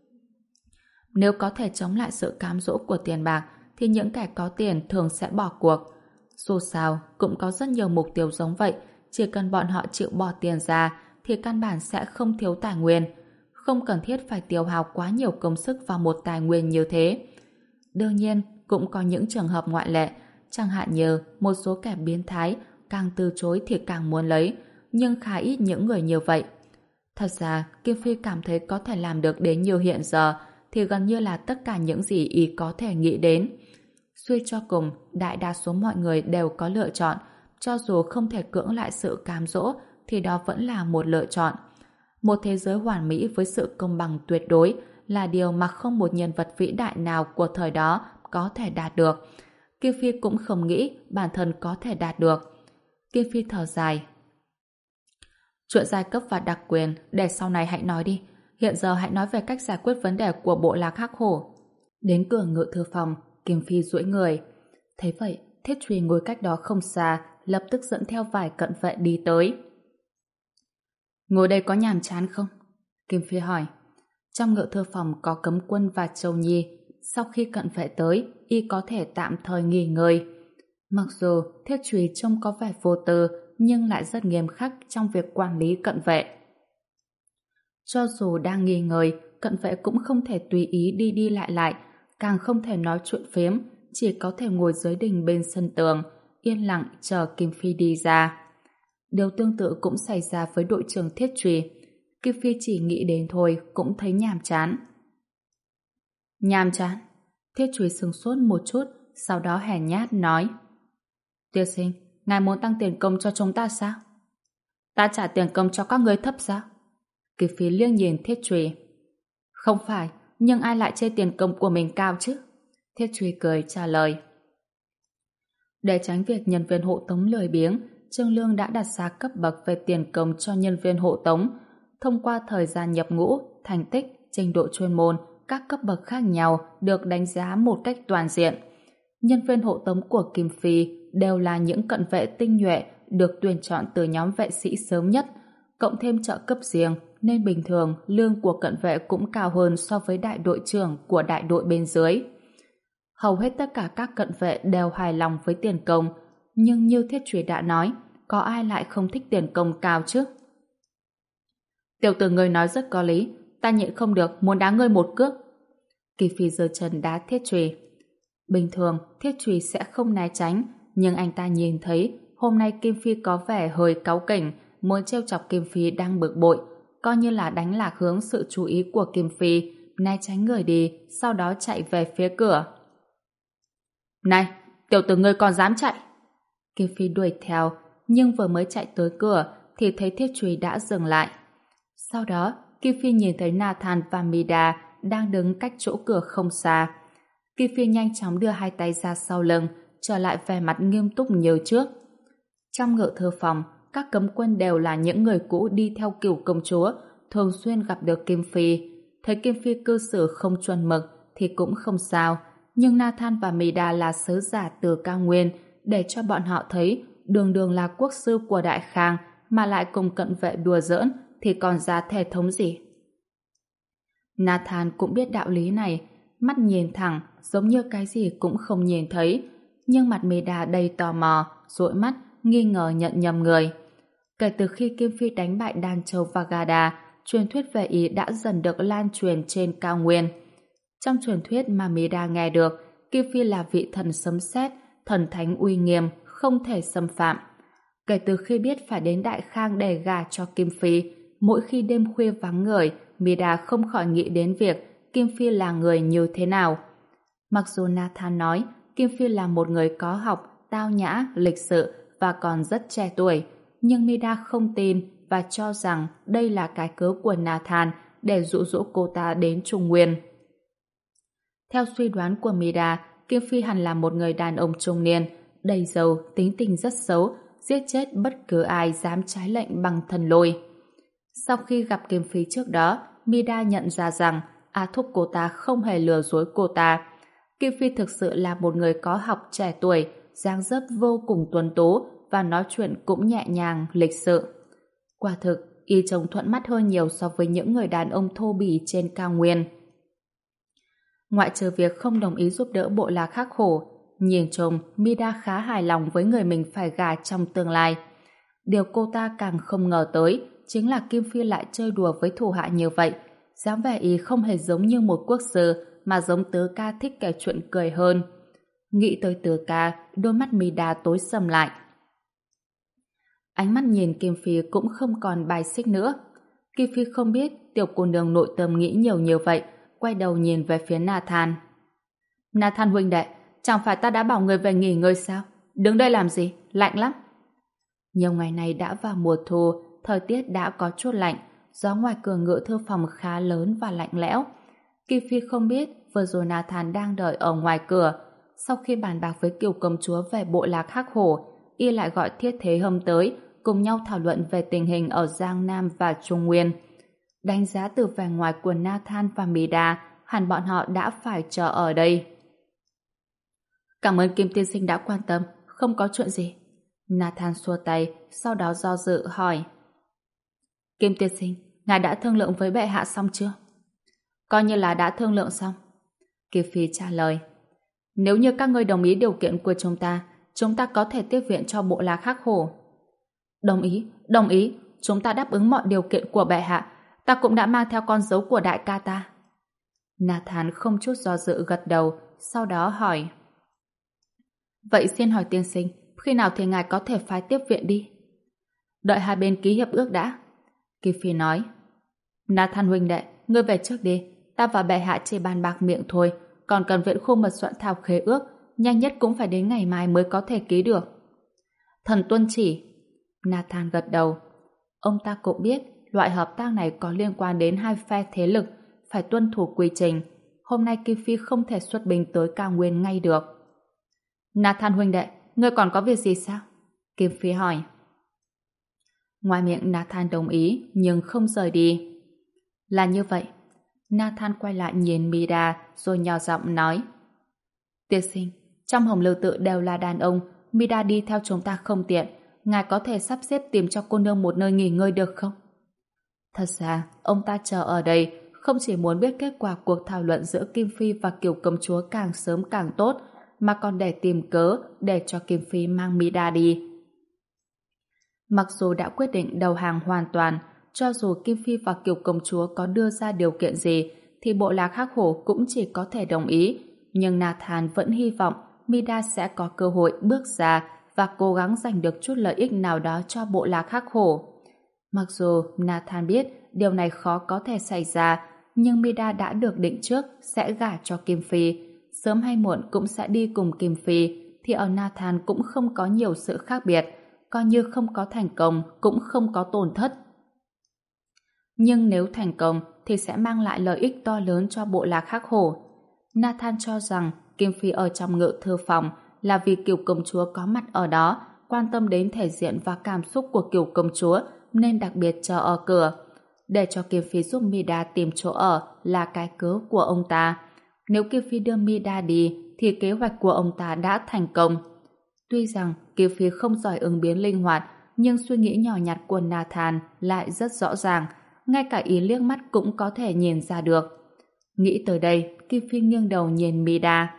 Nếu có thể chống lại sự cám dỗ của tiền bạc thì những kẻ có tiền thường sẽ bỏ cuộc. Dù sao, cũng có rất nhiều mục tiêu giống vậy, chỉ cần bọn họ chịu bỏ tiền ra thì căn bản sẽ không thiếu tài nguyên. Không cần thiết phải tiêu hao quá nhiều công sức vào một tài nguyên như thế. Đương nhiên, cũng có những trường hợp ngoại lệ, chẳng hạn như một số kẻ biến thái càng từ chối thì càng muốn lấy, nhưng khá ít những người như vậy. Thật ra, Kim Phi cảm thấy có thể làm được đến như hiện giờ thì gần như là tất cả những gì y có thể nghĩ đến. Suy cho cùng, đại đa số mọi người đều có lựa chọn, cho dù không thể cưỡng lại sự cám dỗ thì đó vẫn là một lựa chọn. Một thế giới hoàn mỹ với sự công bằng tuyệt đối là điều mà không một nhân vật vĩ đại nào của thời đó có thể đạt được. Kim Phi cũng không nghĩ bản thân có thể đạt được. Kim Phi thở dài. Chuyện giai cấp và đặc quyền để sau này hãy nói đi. Hiện giờ hãy nói về cách giải quyết vấn đề của bộ lạc Hắc Hổ. Đến cửa ngự thư phòng, Kim Phi duỗi người. Thế vậy, Thiết Truy ngồi cách đó không xa, lập tức dẫn theo vài cận vệ đi tới. Ngồi đây có nhàm chán không? Kim Phi hỏi. Trong ngự thư phòng có Cấm Quân và Châu Nhi. Sau khi cận vệ tới, y có thể tạm thời nghỉ ngơi. Mặc dù Thiết Truy trông có vẻ vô tư, nhưng lại rất nghiêm khắc trong việc quản lý cận vệ. Cho dù đang nghỉ ngơi, cận vệ cũng không thể tùy ý đi đi lại lại, càng không thể nói chuyện phiếm, chỉ có thể ngồi dưới đình bên sân tường, yên lặng chờ Kim Phi đi ra. Điều tương tự cũng xảy ra với đội trưởng Thiết Truy. Kim Phi chỉ nghĩ đến thôi cũng thấy nhàm chán. Nhàm chán? Thiết Truy sững sốt một chút, sau đó hèn nhát nói. Tiên sinh, ngài muốn tăng tiền công cho chúng ta sao? Ta trả tiền công cho các ngươi thấp sao? Kim Phi liếc nhìn Thiết Truy. Không phải, nhưng ai lại chê tiền công của mình cao chứ? Thiết Truy cười trả lời. Để tránh việc nhân viên hộ tống lười biếng, Trương Lương đã đặt ra cấp bậc về tiền công cho nhân viên hộ tống. Thông qua thời gian nhập ngũ, thành tích, trình độ chuyên môn, các cấp bậc khác nhau được đánh giá một cách toàn diện. Nhân viên hộ tống của Kim Phi đều là những cận vệ tinh nhuệ được tuyển chọn từ nhóm vệ sĩ sớm nhất, cộng thêm trợ cấp riêng, nên bình thường lương của cận vệ cũng cao hơn so với đại đội trưởng của đại đội bên dưới. Hầu hết tất cả các cận vệ đều hài lòng với tiền công, nhưng như Thiết Truy đã nói, có ai lại không thích tiền công cao chứ? Tiểu tử ngươi nói rất có lý, ta nhịn không được muốn đá ngươi một cước. Kỳ Phi giơ chân đá Thiết Truy. Bình thường Thiết Truy sẽ không né tránh, nhưng anh ta nhìn thấy hôm nay Kim Phi có vẻ hơi cáu kỉnh, muốn trêu chọc Kim Phi đang bực bội, coi như là đánh lạc hướng sự chú ý của Kim Phi, né tránh người đi, sau đó chạy về phía cửa. Này, tiểu tử ngươi còn dám chạy? Kim Phi đuổi theo, nhưng vừa mới chạy tới cửa thì thấy Thiết Truy đã dừng lại. Sau đó, Kim Phi nhìn thấy Nathan và Mida đang đứng cách chỗ cửa không xa. Kim Phi nhanh chóng đưa hai tay ra sau lưng, trở lại vẻ mặt nghiêm túc như trước. Trong ngự thư phòng, các cấm quân đều là những người cũ đi theo Cửu công chúa, thường xuyên gặp được Kim Phi. Thấy Kim Phi cư xử không chuẩn mực thì cũng không sao, nhưng Nathan và Mida là sứ giả từ cao nguyên, để cho bọn họ thấy đường đường là quốc sư của Đại Khang mà lại cùng cận vệ đùa giỡn thì còn ra thể thống gì. Nathan cũng biết đạo lý này, mắt nhìn thẳng giống như cái gì cũng không nhìn thấy, nhưng mặt Mida đầy tò mò, dụi mắt, nghi ngờ nhận nhầm người. Kể từ khi Kim Phi đánh bại Đan Châu và Gada, truyền thuyết về ý đã dần được lan truyền trên cao nguyên. Trong truyền thuyết mà Mida nghe được, Kim Phi là vị thần sấm sét, thần thánh uy nghiêm, không thể xâm phạm. Kể từ khi biết phải đến Đại Khang để gả cho Kim Phi, mỗi khi đêm khuya vắng người, Mida không khỏi nghĩ đến việc Kim Phi là người như thế nào. Mặc dù Nathan nói Kim Phi là một người có học, tao nhã, lịch sự và còn rất trẻ tuổi, nhưng Mida không tin và cho rằng đây là cái cớ của Nathan để dụ dỗ cô ta đến Trung Nguyên. Theo suy đoán của Mida, Kim Phi hẳn là một người đàn ông trung niên, đầy dầu, tính tình rất xấu, giết chết bất cứ ai dám trái lệnh bằng thần lôi. Sau khi gặp Kim Phi trước đó, Mida nhận ra rằng A Thúc cô ta không hề lừa dối cô ta. Kim Phi thực sự là một người có học, trẻ tuổi, dáng dấp vô cùng tuấn tú và nói chuyện cũng nhẹ nhàng, lịch sự. Quả thực, y trông thuận mắt hơn nhiều so với những người đàn ông thô bỉ trên cao nguyên. Ngoại trừ việc không đồng ý giúp đỡ bộ lạc Hắc Hổ, nhìn chung Mida khá hài lòng với người mình phải gả trong tương lai. Điều cô ta càng không ngờ tới chính là Kim Phi lại chơi đùa với thủ hạ như vậy. Dáng vẻ ý không hề giống như một quốc sư, mà giống Tứ Ca thích kể chuyện cười hơn. Nghĩ tới Tứ Ca, đôi mắt Mida tối sầm lại. Ánh mắt nhìn Kim Phi cũng không còn bài xích nữa. Kim Phi không biết tiểu cô nương nội tâm nghĩ nhiều như vậy, quay đầu nhìn về phía Nathan. Nathan huynh đệ, chẳng phải ta đã bảo người về nghỉ ngơi sao? Đứng đây làm gì? Lạnh lắm. Nhiều ngày này đã vào mùa thu, thời tiết đã có chút lạnh, gió ngoài cửa ngự thư phòng khá lớn và lạnh lẽo. Kim Phi không biết vừa rồi Nathan đang đợi ở ngoài cửa. Sau khi bàn bạc với Kiều công chúa về bộ lạc Hắc Hổ, y lại gọi Thiết Thế Hâm tới, cùng nhau thảo luận về tình hình ở Giang Nam và Trung Nguyên. Đánh giá từ vẻ ngoài của Nathan và Mida, hẳn bọn họ đã phải chờ ở đây. Cảm ơn Kim tiên sinh đã quan tâm, không có chuyện gì. Nathan xua tay, sau đó do dự hỏi. Kim tiên sinh, ngài đã thương lượng với bệ hạ xong chưa? Coi như là đã thương lượng xong. Kim Phi trả lời. Nếu như các ngươi đồng ý điều kiện của chúng ta, chúng ta có thể tiếp viện cho bộ lạc Hắc Hổ. Đồng ý, đồng ý, chúng ta đáp ứng mọi điều kiện của bệ hạ. Ta cũng đã mang theo con dấu của đại ca ta. Nathan không chút do dự gật đầu, sau đó hỏi. Vậy xin hỏi tiên sinh, khi nào thì ngài có thể phái tiếp viện đi? Đợi hai bên ký hiệp ước đã. Kim Phi nói. Nathan huynh đệ, ngươi về trước đi. Ta và bệ hạ chỉ bàn bạc miệng thôi, còn cần viện khung mật soạn thảo khế ước, nhanh nhất cũng phải đến ngày mai mới có thể ký được. Thần tuân chỉ. Nathan gật đầu. Ông ta cũng biết loại hợp tác này có liên quan đến hai phe thế lực, phải tuân thủ quy trình. Hôm nay Kim Phi không thể xuất binh tới cao nguyên ngay được. Nathan huynh đệ, ngươi còn có việc gì sao? Kim Phi hỏi. Ngoài miệng Nathan đồng ý, nhưng không rời đi. Là như vậy. Nathan quay lại nhìn Mida, rồi nhỏ giọng nói. Tiên sinh, trong Hồng Lưu Tự đều là đàn ông, Mida đi theo chúng ta không tiện. Ngài có thể sắp xếp tìm cho cô nương một nơi nghỉ ngơi được không? Thật ra, ông ta chờ ở đây không chỉ muốn biết kết quả cuộc thảo luận giữa Kim Phi và Kiều công chúa càng sớm càng tốt, mà còn để tìm cớ để cho Kim Phi mang Mida đi. Mặc dù đã quyết định đầu hàng hoàn toàn, cho dù Kim Phi và Kiều công chúa có đưa ra điều kiện gì, thì bộ lạc Hắc Hổ cũng chỉ có thể đồng ý. Nhưng Nathan vẫn hy vọng Mida sẽ có cơ hội bước ra và cố gắng giành được chút lợi ích nào đó cho bộ lạc Hắc Hổ. Mặc dù Nathan biết điều này khó có thể xảy ra, nhưng Mida đã được định trước sẽ gả cho Kim Phi. Sớm hay muộn cũng sẽ đi cùng Kim Phi, thì ở Nathan cũng không có nhiều sự khác biệt, coi như không có thành công cũng không có tổn thất. Nhưng nếu thành công thì sẽ mang lại lợi ích to lớn cho bộ lạc Hắc Hổ. Nathan cho rằng Kim Phi ở trong ngự thư phòng là vì Kiều công chúa có mặt ở đó, quan tâm đến thể diện và cảm xúc của Kiều công chúa nên đặc biệt chờ ở cửa. Để cho Kim Phi giúp Mida tìm chỗ ở là cái cớ của ông ta. Nếu Kim Phi đưa Mida đi thì kế hoạch của ông ta đã thành công. Tuy rằng Kim Phi không giỏi ứng biến linh hoạt, nhưng suy nghĩ nhỏ nhặt của Nathan lại rất rõ ràng, ngay cả ý liếc mắt cũng có thể nhìn ra được. Nghĩ tới đây, Kim Phi nghiêng đầu nhìn Mida.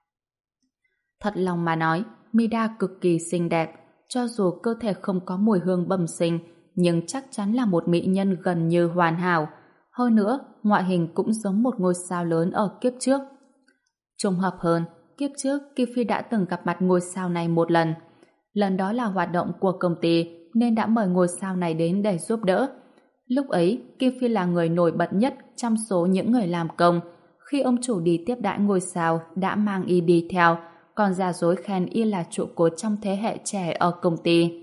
Thật lòng mà nói, Mida cực kỳ xinh đẹp, cho dù cơ thể không có mùi hương bẩm sinh, nhưng chắc chắn là một mỹ nhân gần như hoàn hảo. Hơn nữa, ngoại hình cũng giống một ngôi sao lớn ở kiếp trước. Trùng hợp hơn, kiếp trước Kim Phi đã từng gặp mặt ngôi sao này một lần. Lần đó là hoạt động của công ty nên đã mời ngôi sao này đến để giúp đỡ. Lúc ấy, Kim Phi là người nổi bật nhất trong số những người làm công. Khi ông chủ đi tiếp đãi ngôi sao đã mang y đi theo, còn giả dối khen y là trụ cột trong thế hệ trẻ ở công ty.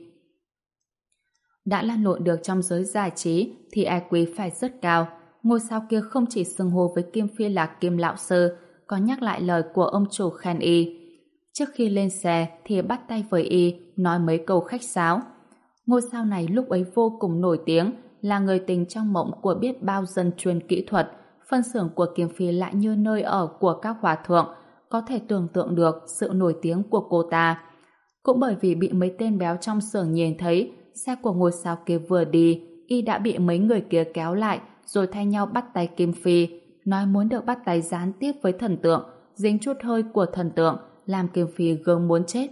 Đã lăn lộn được trong giới giải trí thì i kiu phải rất cao. Ngôi sao kia không chỉ xưng hô với Kim Phi là Kim lão sư, còn nhắc lại lời của ông chủ khen y. Trước khi lên xe thì bắt tay với y, nói mấy câu khách sáo. Ngôi sao này lúc ấy vô cùng nổi tiếng, là người tình trong mộng của biết bao dân chuyên kỹ thuật. Phân xưởng của Kim Phi lại như nơi ở của các hòa thượng, có thể tưởng tượng được sự nổi tiếng của cô ta. Cũng bởi vì bị mấy tên béo trong xưởng nhìn thấy, xe của ngôi sao kia vừa đi, y đã bị mấy người kia kéo lại, rồi thay nhau bắt tay Kim Phi, nói muốn được bắt tay gián tiếp với thần tượng, dính chút hơi của thần tượng, làm Kim Phi gớm muốn chết.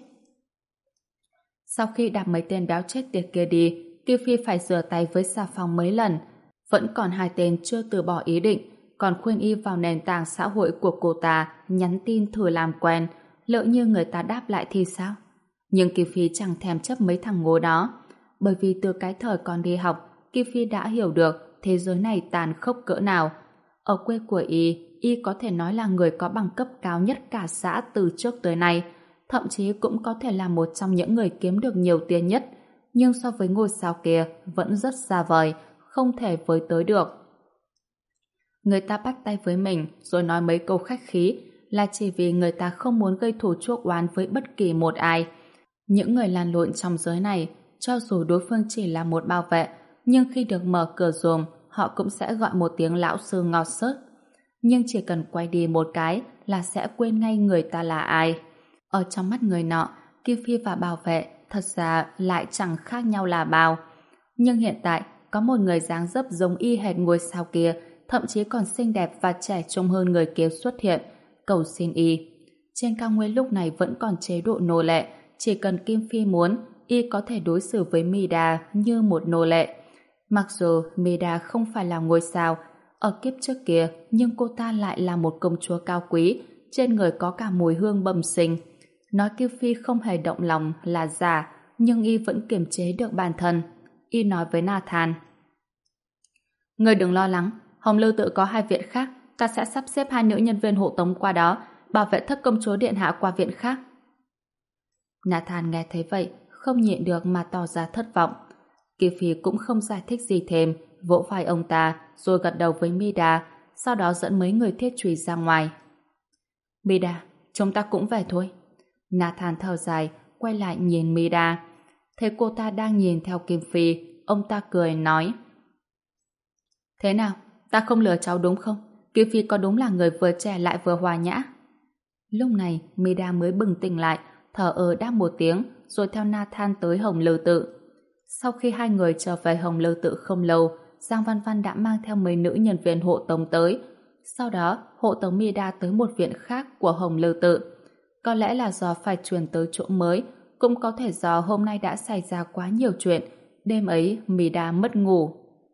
Sau khi đạp mấy tên béo chết tiệt kia đi, Kim Phi phải rửa tay với xà phòng mấy lần. Vẫn còn hai tên chưa từ bỏ ý định, còn khuyên y vào nền tảng xã hội của cô ta nhắn tin thử làm quen, lỡ như người ta đáp lại thì sao? Nhưng Kim Phi chẳng thèm chấp mấy thằng ngố đó, bởi vì từ cái thời còn đi học, Kim Phi đã hiểu được thế giới này tàn khốc cỡ nào. Ở quê của y, y có thể nói là người có bằng cấp cao nhất cả xã từ trước tới nay, thậm chí cũng có thể là một trong những người kiếm được nhiều tiền nhất, nhưng so với ngôi sao kia vẫn rất xa vời, không thể với tới được. Người ta bắt tay với mình rồi nói mấy câu khách khí là chỉ vì người ta không muốn gây thù chuốc oán với bất kỳ một ai. Những người lăn lộn trong giới này, cho dù đối phương chỉ là một bảo vệ, nhưng khi được mở cửa giùm, họ cũng sẽ gọi một tiếng lão sư ngọt xớt. Nhưng chỉ cần quay đi một cái là sẽ quên ngay người ta là ai. Ở trong mắt người nọ, Kim Phi và bảo vệ thật ra lại chẳng khác nhau là bao. Nhưng hiện tại, có một người dáng dấp giống y hệt ngôi sao kia, thậm chí còn xinh đẹp và trẻ trung hơn người kia xuất hiện, cầu xin y. Trên cao nguyên lúc này vẫn còn chế độ nô lệ, chỉ cần Kim Phi muốn, y có thể đối xử với Mida như một nô lệ. Mặc dù Mida không phải là ngôi sao, ở kiếp trước kia, nhưng cô ta lại là một công chúa cao quý, trên người có cả mùi hương bẩm sinh. Nói Kim Phi không hề động lòng là giả, nhưng y vẫn kiềm chế được bản thân. Y nói với Nathan: Người đừng lo lắng, Hồng Lưu Tự có hai viện khác, ta sẽ sắp xếp hai nữ nhân viên hộ tống qua đó, bảo vệ thất công chúa điện hạ qua viện khác. Nathan nghe thấy vậy, không nhịn được mà tỏ ra thất vọng. Kim Phi cũng không giải thích gì thêm, vỗ vai ông ta, rồi gật đầu với Mida, sau đó dẫn mấy người thiết trùy ra ngoài. Mida, chúng ta cũng về thôi. Nathan thở dài, quay lại nhìn Mida. Thấy cô ta đang nhìn theo Kim Phi, ông ta cười nói: Thế nào, ta không lừa cháu đúng không? Kim Phi có đúng là người vừa trẻ lại vừa hòa nhã? Lúc này, Mida mới bừng tỉnh lại, thở ơ đáp một tiếng, rồi theo Nathan tới Hồng Lưu Tự. Sau khi hai người trở về Hồng Lưu Tự không lâu, Giang Văn Văn đã mang theo mấy nữ nhân viên hộ tống tới. Sau đó, hộ tống Mida tới một viện khác của Hồng Lưu Tự. Có lẽ là do phải chuyển tới chỗ mới, cũng có thể do hôm nay đã xảy ra quá nhiều chuyện. Đêm ấy, Mida mất ngủ.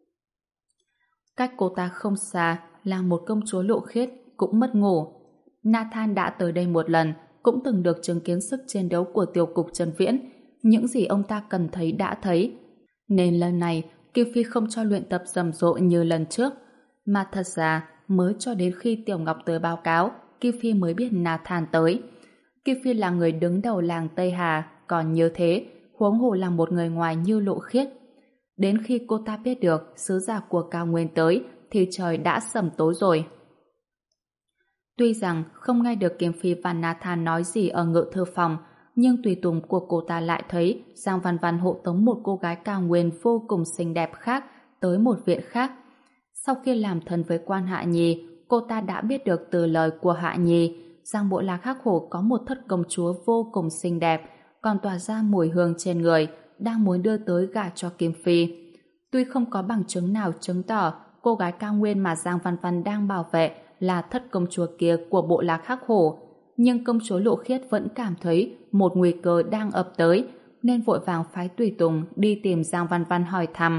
Cách cô ta không xa là một công chúa Lộ Khiết cũng mất ngủ. Nathan đã tới đây một lần, cũng từng được chứng kiến sức chiến đấu của tiểu cục Trần Viễn. Những gì ông ta cần thấy đã thấy. Nên lần này, Kim Phi không cho luyện tập rầm rộ như lần trước. Mà thật ra, mới cho đến khi Tiểu Ngọc tới báo cáo, Kim Phi mới biết Nathan tới. Kim Phi là người đứng đầu làng Tây Hà, còn như thế, huống hồ là một người ngoài như Lộ Khiết. Đến khi cô ta biết được sứ giả của cao nguyên tới, thì trời đã sẩm tối rồi. Tuy rằng không nghe được Kim Phi và Nathan nói gì ở ngự thư phòng, nhưng tùy tùng của cô ta lại thấy Giang Văn Văn hộ tống một cô gái cao nguyên vô cùng xinh đẹp khác tới một viện khác. Sau khi làm thân với quan Hạ Nhi, cô ta đã biết được từ lời của Hạ Nhi rằng bộ lạc Hắc Hổ có một thất công chúa vô cùng xinh đẹp, còn tỏa ra mùi hương trên người, đang muốn đưa tới gả cho Kim Phi. Tuy không có bằng chứng nào chứng tỏ cô gái cao nguyên mà Giang Văn Văn đang bảo vệ là thất công chúa kia của bộ lạc Hắc Hổ, nhưng công chúa Lộ Khiết vẫn cảm thấy một nguy cơ đang ập tới, nên vội vàng phái tùy tùng đi tìm Giang Văn Văn hỏi thăm.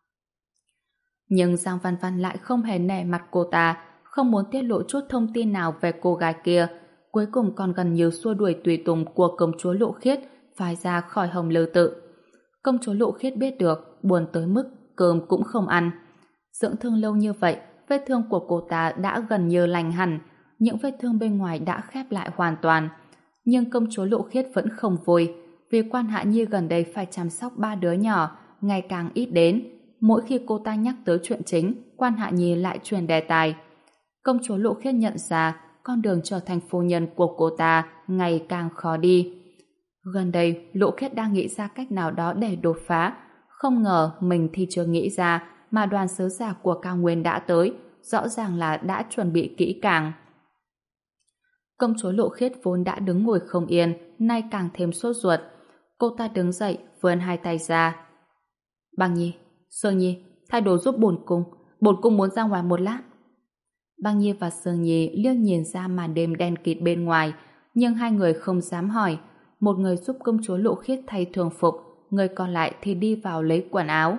Nhưng Giang Văn Văn lại không hề nể mặt cô ta, không muốn tiết lộ chút thông tin nào về cô gái kia, cuối cùng còn gần như xua đuổi tùy tùng của công chúa Lộ Khiết phái ra khỏi Hồng Lưu Tự. Công chúa Lộ Khiết biết được, buồn tới mức cơm cũng không ăn. Dưỡng thương lâu như vậy, vết thương của cô ta đã gần như lành hẳn, những vết thương bên ngoài đã khép lại hoàn toàn. Nhưng công chúa Lộ Khiết vẫn không vui, vì quan Hạ Nhi gần đây phải chăm sóc ba đứa nhỏ, ngày càng ít đến. Mỗi khi cô ta nhắc tới chuyện chính, quan Hạ Nhi lại chuyển đề tài. Công chúa Lộ Khiết nhận ra con đường trở thành phu nhân của cô ta ngày càng khó đi. Gần đây, Lộ Khiết đang nghĩ ra cách nào đó để đột phá. Không ngờ mình thì chưa nghĩ ra, mà đoàn sứ giả của cao nguyên đã tới, rõ ràng là đã chuẩn bị kỹ càng. Công chúa Lộ Khiết vốn đã đứng ngồi không yên, nay càng thêm sốt ruột. Cô ta đứng dậy, vươn hai tay ra. Băng Nhi, Sương Nhi, thay đồ giúp bổn cung, bổn cung muốn ra ngoài một lát. Băng Nhi và Sương Nhi liếc nhìn ra màn đêm đen kịt bên ngoài, nhưng hai người không dám hỏi. Một người giúp công chúa Lộ Khiết thay thường phục, người còn lại thì đi vào lấy quần áo.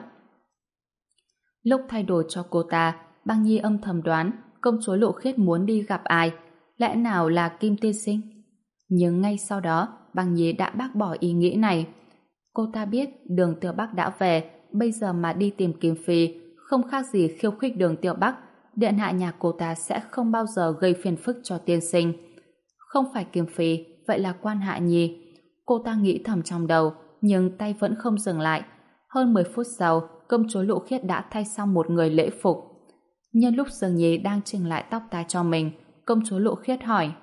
Lúc thay đồ cho cô ta, Băng Nhi âm thầm đoán công chúa Lộ Khiết muốn đi gặp ai, lẽ nào là Kim tiên sinh? Nhưng ngay sau đó, Băng Nhi đã bác bỏ ý nghĩ này. Cô ta biết Đường Tiểu Bắc đã về, bây giờ mà đi tìm Kim Phi, không khác gì khiêu khích Đường Tiểu Bắc. Điện hạ nhà cô ta sẽ không bao giờ gây phiền phức cho tiên sinh. Không phải Kim Phi, vậy là quan Hạ Nhi. Cô ta nghĩ thầm trong đầu, nhưng tay vẫn không dừng lại. Hơn mười phút sau, công chúa Lộ Khiết đã thay xong một người lễ phục. Nhân lúc Dương Nhi đang chỉnh lại tóc tai cho mình, công chúa Lộ Khiết hỏi.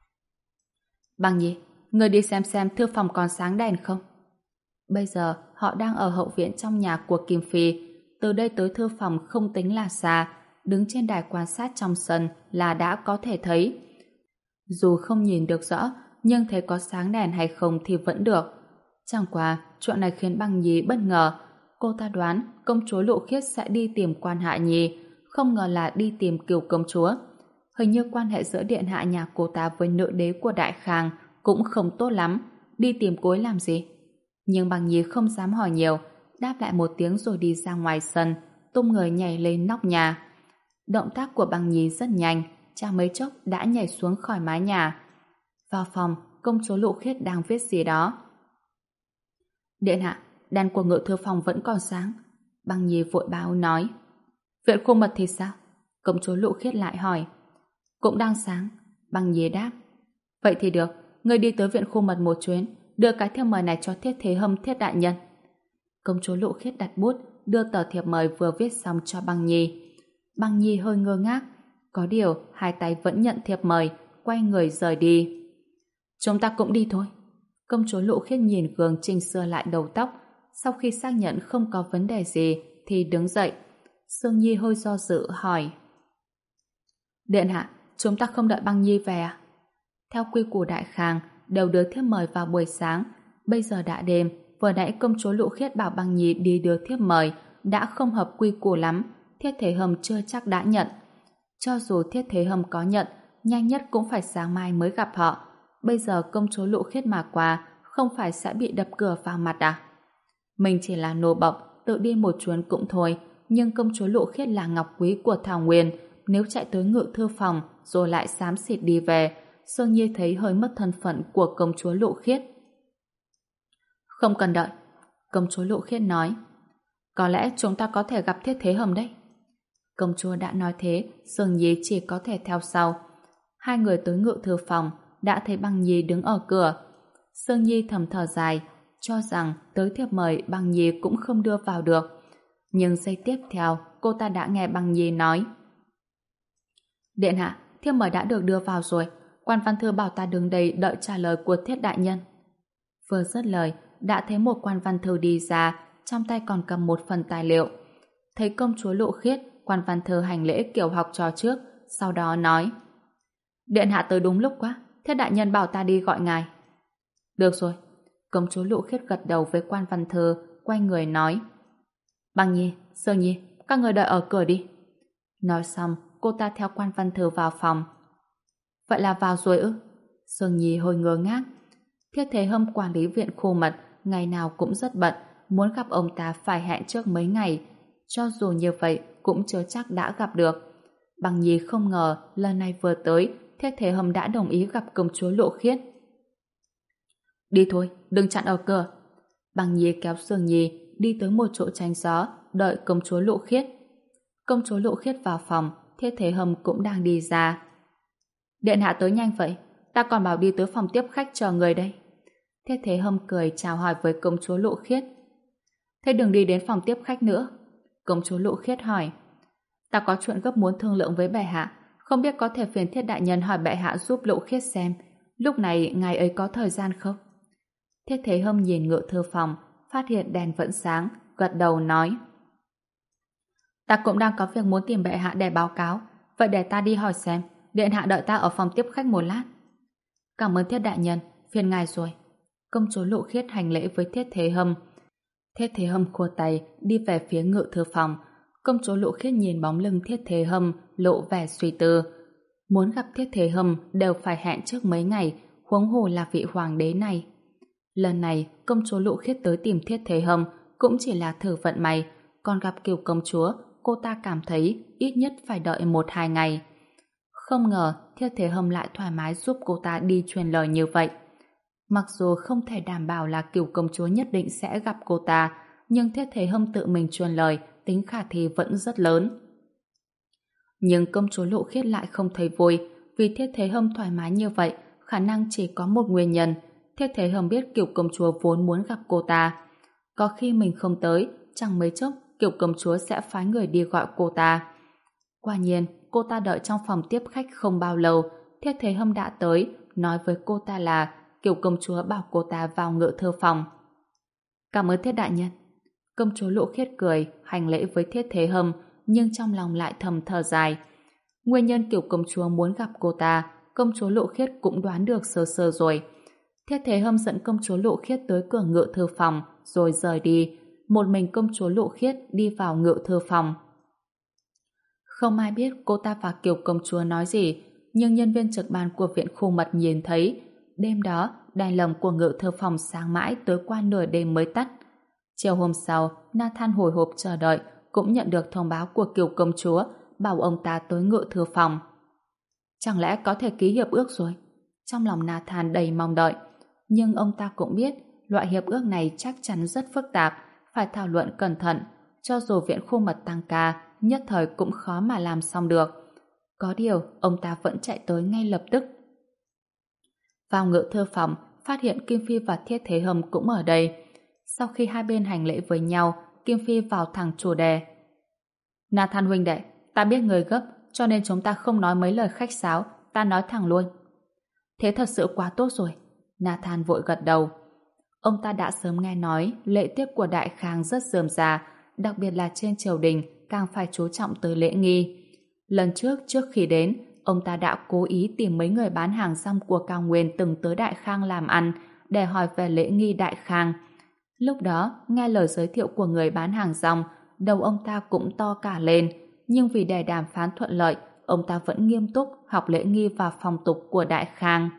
Băng Nhi, người đi xem xem thư phòng còn sáng đèn không? Bây giờ họ đang ở hậu viện trong nhà của Kim Phi. Từ đây tới thư phòng không tính là xa, đứng trên đài quan sát trong sân là đã có thể thấy. Dù không nhìn được rõ, nhưng thấy có sáng đèn hay không thì vẫn được. Chẳng qua, chuyện này khiến Băng Nhi bất ngờ. Cô ta đoán công chúa Lộ Khiết sẽ đi tìm Quan Hạ Nhi, không ngờ là đi tìm Kiều công chúa. Hình như quan hệ giữa điện hạ nhà cô ta với nữ đế của Đại Khang cũng không tốt lắm. Đi tìm cô ấy làm gì? Nhưng Băng Nhi không dám hỏi nhiều, đáp lại một tiếng rồi đi ra ngoài sân, tung người nhảy lên nóc nhà. Động tác của Băng Nhi rất nhanh, chẳng mấy chốc đã nhảy xuống khỏi mái nhà. Vào phòng, công chúa Lộ Khiết đang viết gì đó. Điện hạ, đèn của ngự thư phòng vẫn còn sáng. Băng Nhi vội báo nói. Viện Khu Mật thì sao? Công chúa Lộ Khiết lại hỏi. Cũng đang sáng. Băng Nhi đáp. Vậy thì được, ngươi đi tới Viện Khu Mật một chuyến, đưa cái thiệp mời này cho Thiết Thế Hâm Thiết đại nhân. Công chúa Lộ Khiết đặt bút, đưa tờ thiệp mời vừa viết xong cho Băng Nhi. Băng Nhi hơi ngơ ngác, có điều hai tay vẫn nhận thiệp mời, quay người rời đi. Chúng ta cũng đi thôi. Công chúa Lộ Khiết nhìn gương chỉnh sửa lại đầu tóc, sau khi xác nhận không có vấn đề gì thì đứng dậy. Sương Nhi hơi do dự hỏi. Điện hạ, chúng ta không đợi Băng Nhi về à? Theo quy củ Đại Khang, đều đưa thiếp mời vào buổi sáng. Bây giờ đã đêm, vừa nãy công chúa Lộ Khiết bảo Băng Nhi đi đưa thiếp mời, đã không hợp quy củ lắm. Thiết Thế Hâm chưa chắc đã nhận. Cho dù Thiết Thế Hâm có nhận, nhanh nhất cũng phải sáng mai mới gặp họ. Bây giờ công chúa Lộ Khiết mà qua, không phải sẽ bị đập cửa vào mặt à? Mình chỉ là nô bộc, tự đi một chuyến cũng thôi, nhưng công chúa Lộ Khiết là ngọc quý của Thảo Nguyên, nếu chạy tới ngự thư phòng rồi lại xám xịt đi về, Sương Nhi thấy hơi mất thân phận của công chúa Lộ Khiết. Không cần đợi, công chúa Lộ Khiết nói. Có lẽ chúng ta có thể gặp Thiết Thế Hâm đấy. Công chúa đã nói thế, Sương Nhi chỉ có thể theo sau. Hai người tới ngự thư phòng, đã thấy Băng Nhi đứng ở cửa. Sương Nhi thầm thở dài, cho rằng tới thiệp mời Băng Nhi cũng không đưa vào được. Nhưng giây tiếp theo, cô ta đã nghe Băng Nhi nói. Điện hạ, thiệp mời đã được đưa vào rồi. Quan văn thư bảo ta đứng đây đợi trả lời của Thiết đại nhân. Vừa dứt lời, đã thấy một quan văn thư đi ra, trong tay còn cầm một phần tài liệu. Thấy công chúa Lộ Khiết, quan văn thư hành lễ kiểu học trò trước, sau đó nói. Điện hạ tới đúng lúc quá, Thiết đại nhân bảo ta đi gọi ngài. Được rồi. Công chúa Lộ Khiết gật đầu với quan văn thư, quay người nói. Băng Nhi, Sương Nhi, các người đợi ở cửa đi. Nói xong, cô ta theo quan văn thư vào phòng. Vậy là vào rồi ư? Sương Nhi hơi ngơ ngác. Thiết Thế Hâm quản lý Viện Khu Mật, ngày nào cũng rất bận, muốn gặp ông ta phải hẹn trước mấy ngày. Cho dù như vậy, cũng chưa chắc đã gặp được. Băng Nhi không ngờ, lần này vừa tới, Thiết Thế Hâm đã đồng ý gặp công chúa Lộ Khiết. Đi thôi, đừng chặn ở cửa. Băng Nhi kéo Sương Nhi đi tới một chỗ tránh gió, đợi công chúa Lộ Khiết. Công chúa Lộ Khiết vào phòng, Thiết Thế Hâm cũng đang đi ra. Điện hạ tới nhanh vậy, ta còn bảo đi tới phòng tiếp khách chờ người đây. Thiết Thế Hâm cười chào hỏi với công chúa Lộ Khiết. Thế đừng đi đến phòng tiếp khách nữa. Công chúa Lộ Khiết hỏi. Ta có chuyện gấp muốn thương lượng với bệ hạ, không biết có thể phiền Thiết đại nhân hỏi bệ hạ giúp Lộ Khiết xem, lúc này ngài ấy có thời gian không? Thiết Thế Hâm nhìn ngự thư phòng, phát hiện đèn vẫn sáng, gật đầu nói. Ta cũng đang có việc muốn tìm bệ hạ để báo cáo, vậy để ta đi hỏi xem, điện hạ đợi ta ở phòng tiếp khách một lát. Cảm ơn Thiết đại nhân, phiền ngài rồi. Công chúa Lộ Khiết hành lễ với Thiết Thế Hâm. Thiết Thế Hâm khua tay đi về phía ngự thư phòng. Công chúa Lộ Khiết nhìn bóng lưng Thiết Thế Hâm, lộ vẻ suy tư. Muốn gặp Thiết Thế Hâm đều phải hẹn trước mấy ngày, huống hồ là vị hoàng đế này. Lần này, công chúa Lộ Khiết tới tìm Thiết Thế Hâm cũng chỉ là thử vận may, còn gặp Kiều công chúa, cô ta cảm thấy ít nhất phải đợi một hai ngày. Không ngờ Thiết Thế Hâm lại thoải mái giúp cô ta đi truyền lời như vậy. Mặc dù không thể đảm bảo là Kiều công chúa nhất định sẽ gặp cô ta, nhưng Thiết Thế Hâm tự mình truyền lời, tính khả thi vẫn rất lớn. Nhưng công chúa Lộ Khiết lại không thấy vui, vì Thiết Thế Hâm thoải mái như vậy, khả năng chỉ có một nguyên nhân. Thiết Thế Hâm biết Kiều công chúa vốn muốn gặp cô ta. Có khi mình không tới, chẳng mấy chốc Kiều công chúa sẽ phái người đi gọi cô ta. Quả nhiên, cô ta đợi trong phòng tiếp khách không bao lâu, Thiết Thế Hâm đã tới, nói với cô ta là Kiều công chúa bảo cô ta vào ngự thư phòng. Cảm ơn Thiết đại nhân. Công chúa Lộ Khiết cười, hành lễ với Thiết Thế Hâm, nhưng trong lòng lại thầm thở dài. Nguyên nhân Kiều công chúa muốn gặp cô ta, công chúa Lộ Khiết cũng đoán được sơ sơ rồi. Thiết Thế Hâm dẫn công chúa Lộ Khiết tới cửa ngự thư phòng, rồi rời đi. Một mình công chúa Lộ Khiết đi vào ngự thư phòng. Không ai biết cô ta và Kiều công chúa nói gì, nhưng nhân viên trực ban của viện khu mật nhìn thấy. Đêm đó, đèn lồng của ngự thư phòng sáng mãi tới qua nửa đêm mới tắt. Chiều hôm sau, Nathan hồi hộp chờ đợi, cũng nhận được thông báo của Kiều công chúa, bảo ông ta tới ngự thư phòng. Chẳng lẽ có thể ký hiệp ước rồi? Trong lòng Nathan đầy mong đợi. Nhưng ông ta cũng biết, loại hiệp ước này chắc chắn rất phức tạp, phải thảo luận cẩn thận. Cho dù viện khu mật tăng ca, nhất thời cũng khó mà làm xong được. Có điều, ông ta vẫn chạy tới ngay lập tức. Vào ngự thư phòng, phát hiện Kim Phi và Thiết Thế Hâm cũng ở đây. Sau khi hai bên hành lễ với nhau, Kim Phi vào thẳng chủ đề. Nathan huynh đệ, ta biết người gấp, cho nên chúng ta không nói mấy lời khách sáo, ta nói thẳng luôn. Thế thật sự quá tốt rồi. Nathan vội gật đầu. Ông ta đã sớm nghe nói lễ tiết của Đại Khang rất rườm rà, đặc biệt là trên triều đình càng phải chú trọng tới lễ nghi. Lần trước, trước khi đến, ông ta đã cố ý tìm mấy người bán hàng rong của Cao Nguyên từng tới Đại Khang làm ăn để hỏi về lễ nghi Đại Khang. Lúc đó, nghe lời giới thiệu của người bán hàng rong, đầu ông ta cũng to cả lên, nhưng vì để đàm phán thuận lợi, ông ta vẫn nghiêm túc học lễ nghi và phong tục của Đại Khang.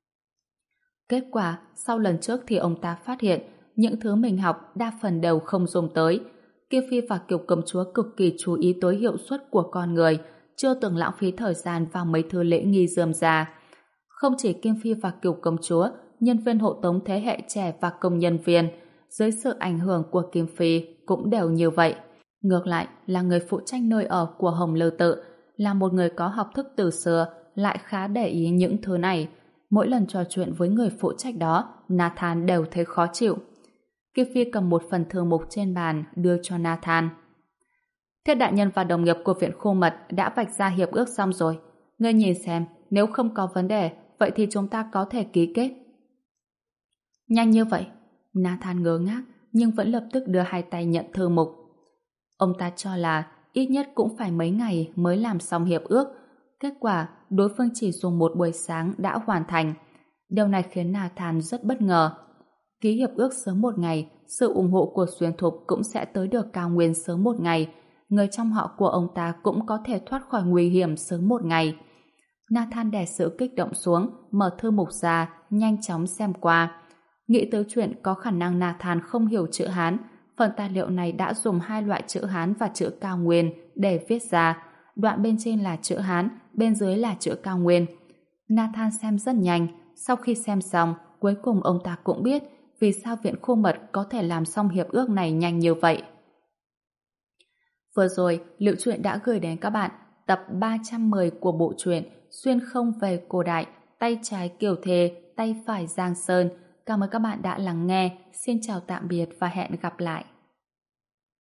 Kết quả, sau lần trước thì ông ta phát hiện những thứ mình học đa phần đều không dùng tới. Kim Phi và Kiều công chúa cực kỳ chú ý tới hiệu suất của con người, chưa từng lãng phí thời gian vào mấy thứ lễ nghi rườm rà. Không chỉ Kim Phi và Kiều công chúa, nhân viên hộ tống thế hệ trẻ và công nhân viên, dưới sự ảnh hưởng của Kim Phi cũng đều như vậy. Ngược lại là người phụ trách nơi ở của Hồng Lư Tự, là một người có học thức từ xưa, lại khá để ý những thứ này. Mỗi lần trò chuyện với người phụ trách đó, Nathan đều thấy khó chịu. Kim Phi cầm một phần thư mục trên bàn đưa cho Nathan. Thiết đại nhân và đồng nghiệp của viện khu mật đã vạch ra hiệp ước xong rồi. Ngươi nhìn xem, nếu không có vấn đề, vậy thì chúng ta có thể ký kết. Nhanh như vậy? Nathan ngớ ngác, nhưng vẫn lập tức đưa hai tay nhận thư mục. Ông ta cho là ít nhất cũng phải mấy ngày mới làm xong hiệp ước. Kết quả, đối phương chỉ dùng một buổi sáng đã hoàn thành. Điều này khiến Nathan rất bất ngờ. Ký hiệp ước sớm một ngày, sự ủng hộ của Xuyên Thục cũng sẽ tới được Cao Nguyên sớm một ngày. Người trong họ của ông ta cũng có thể thoát khỏi nguy hiểm sớm một ngày. Nathan đè sự kích động xuống, mở thư mục ra, nhanh chóng xem qua. Nghĩ tới chuyện có khả năng Nathan không hiểu chữ Hán, phần tài liệu này đã dùng hai loại chữ Hán và chữ Cao Nguyên để viết ra. Đoạn bên trên là chữ Hán, bên dưới là chữ Cao Nguyên. Nathan xem rất nhanh, sau khi xem xong, cuối cùng ông ta cũng biết vì sao viện khu mật có thể làm xong hiệp ước này nhanh như vậy. Vừa rồi, Liệu Truyện đã gửi đến các bạn tập ba trăm mười của bộ truyện Xuyên không về cổ đại, tay trái Kiều Thề, tay phải Giang Sơn. Cảm ơn các bạn đã lắng nghe. Xin chào tạm biệt và hẹn gặp lại.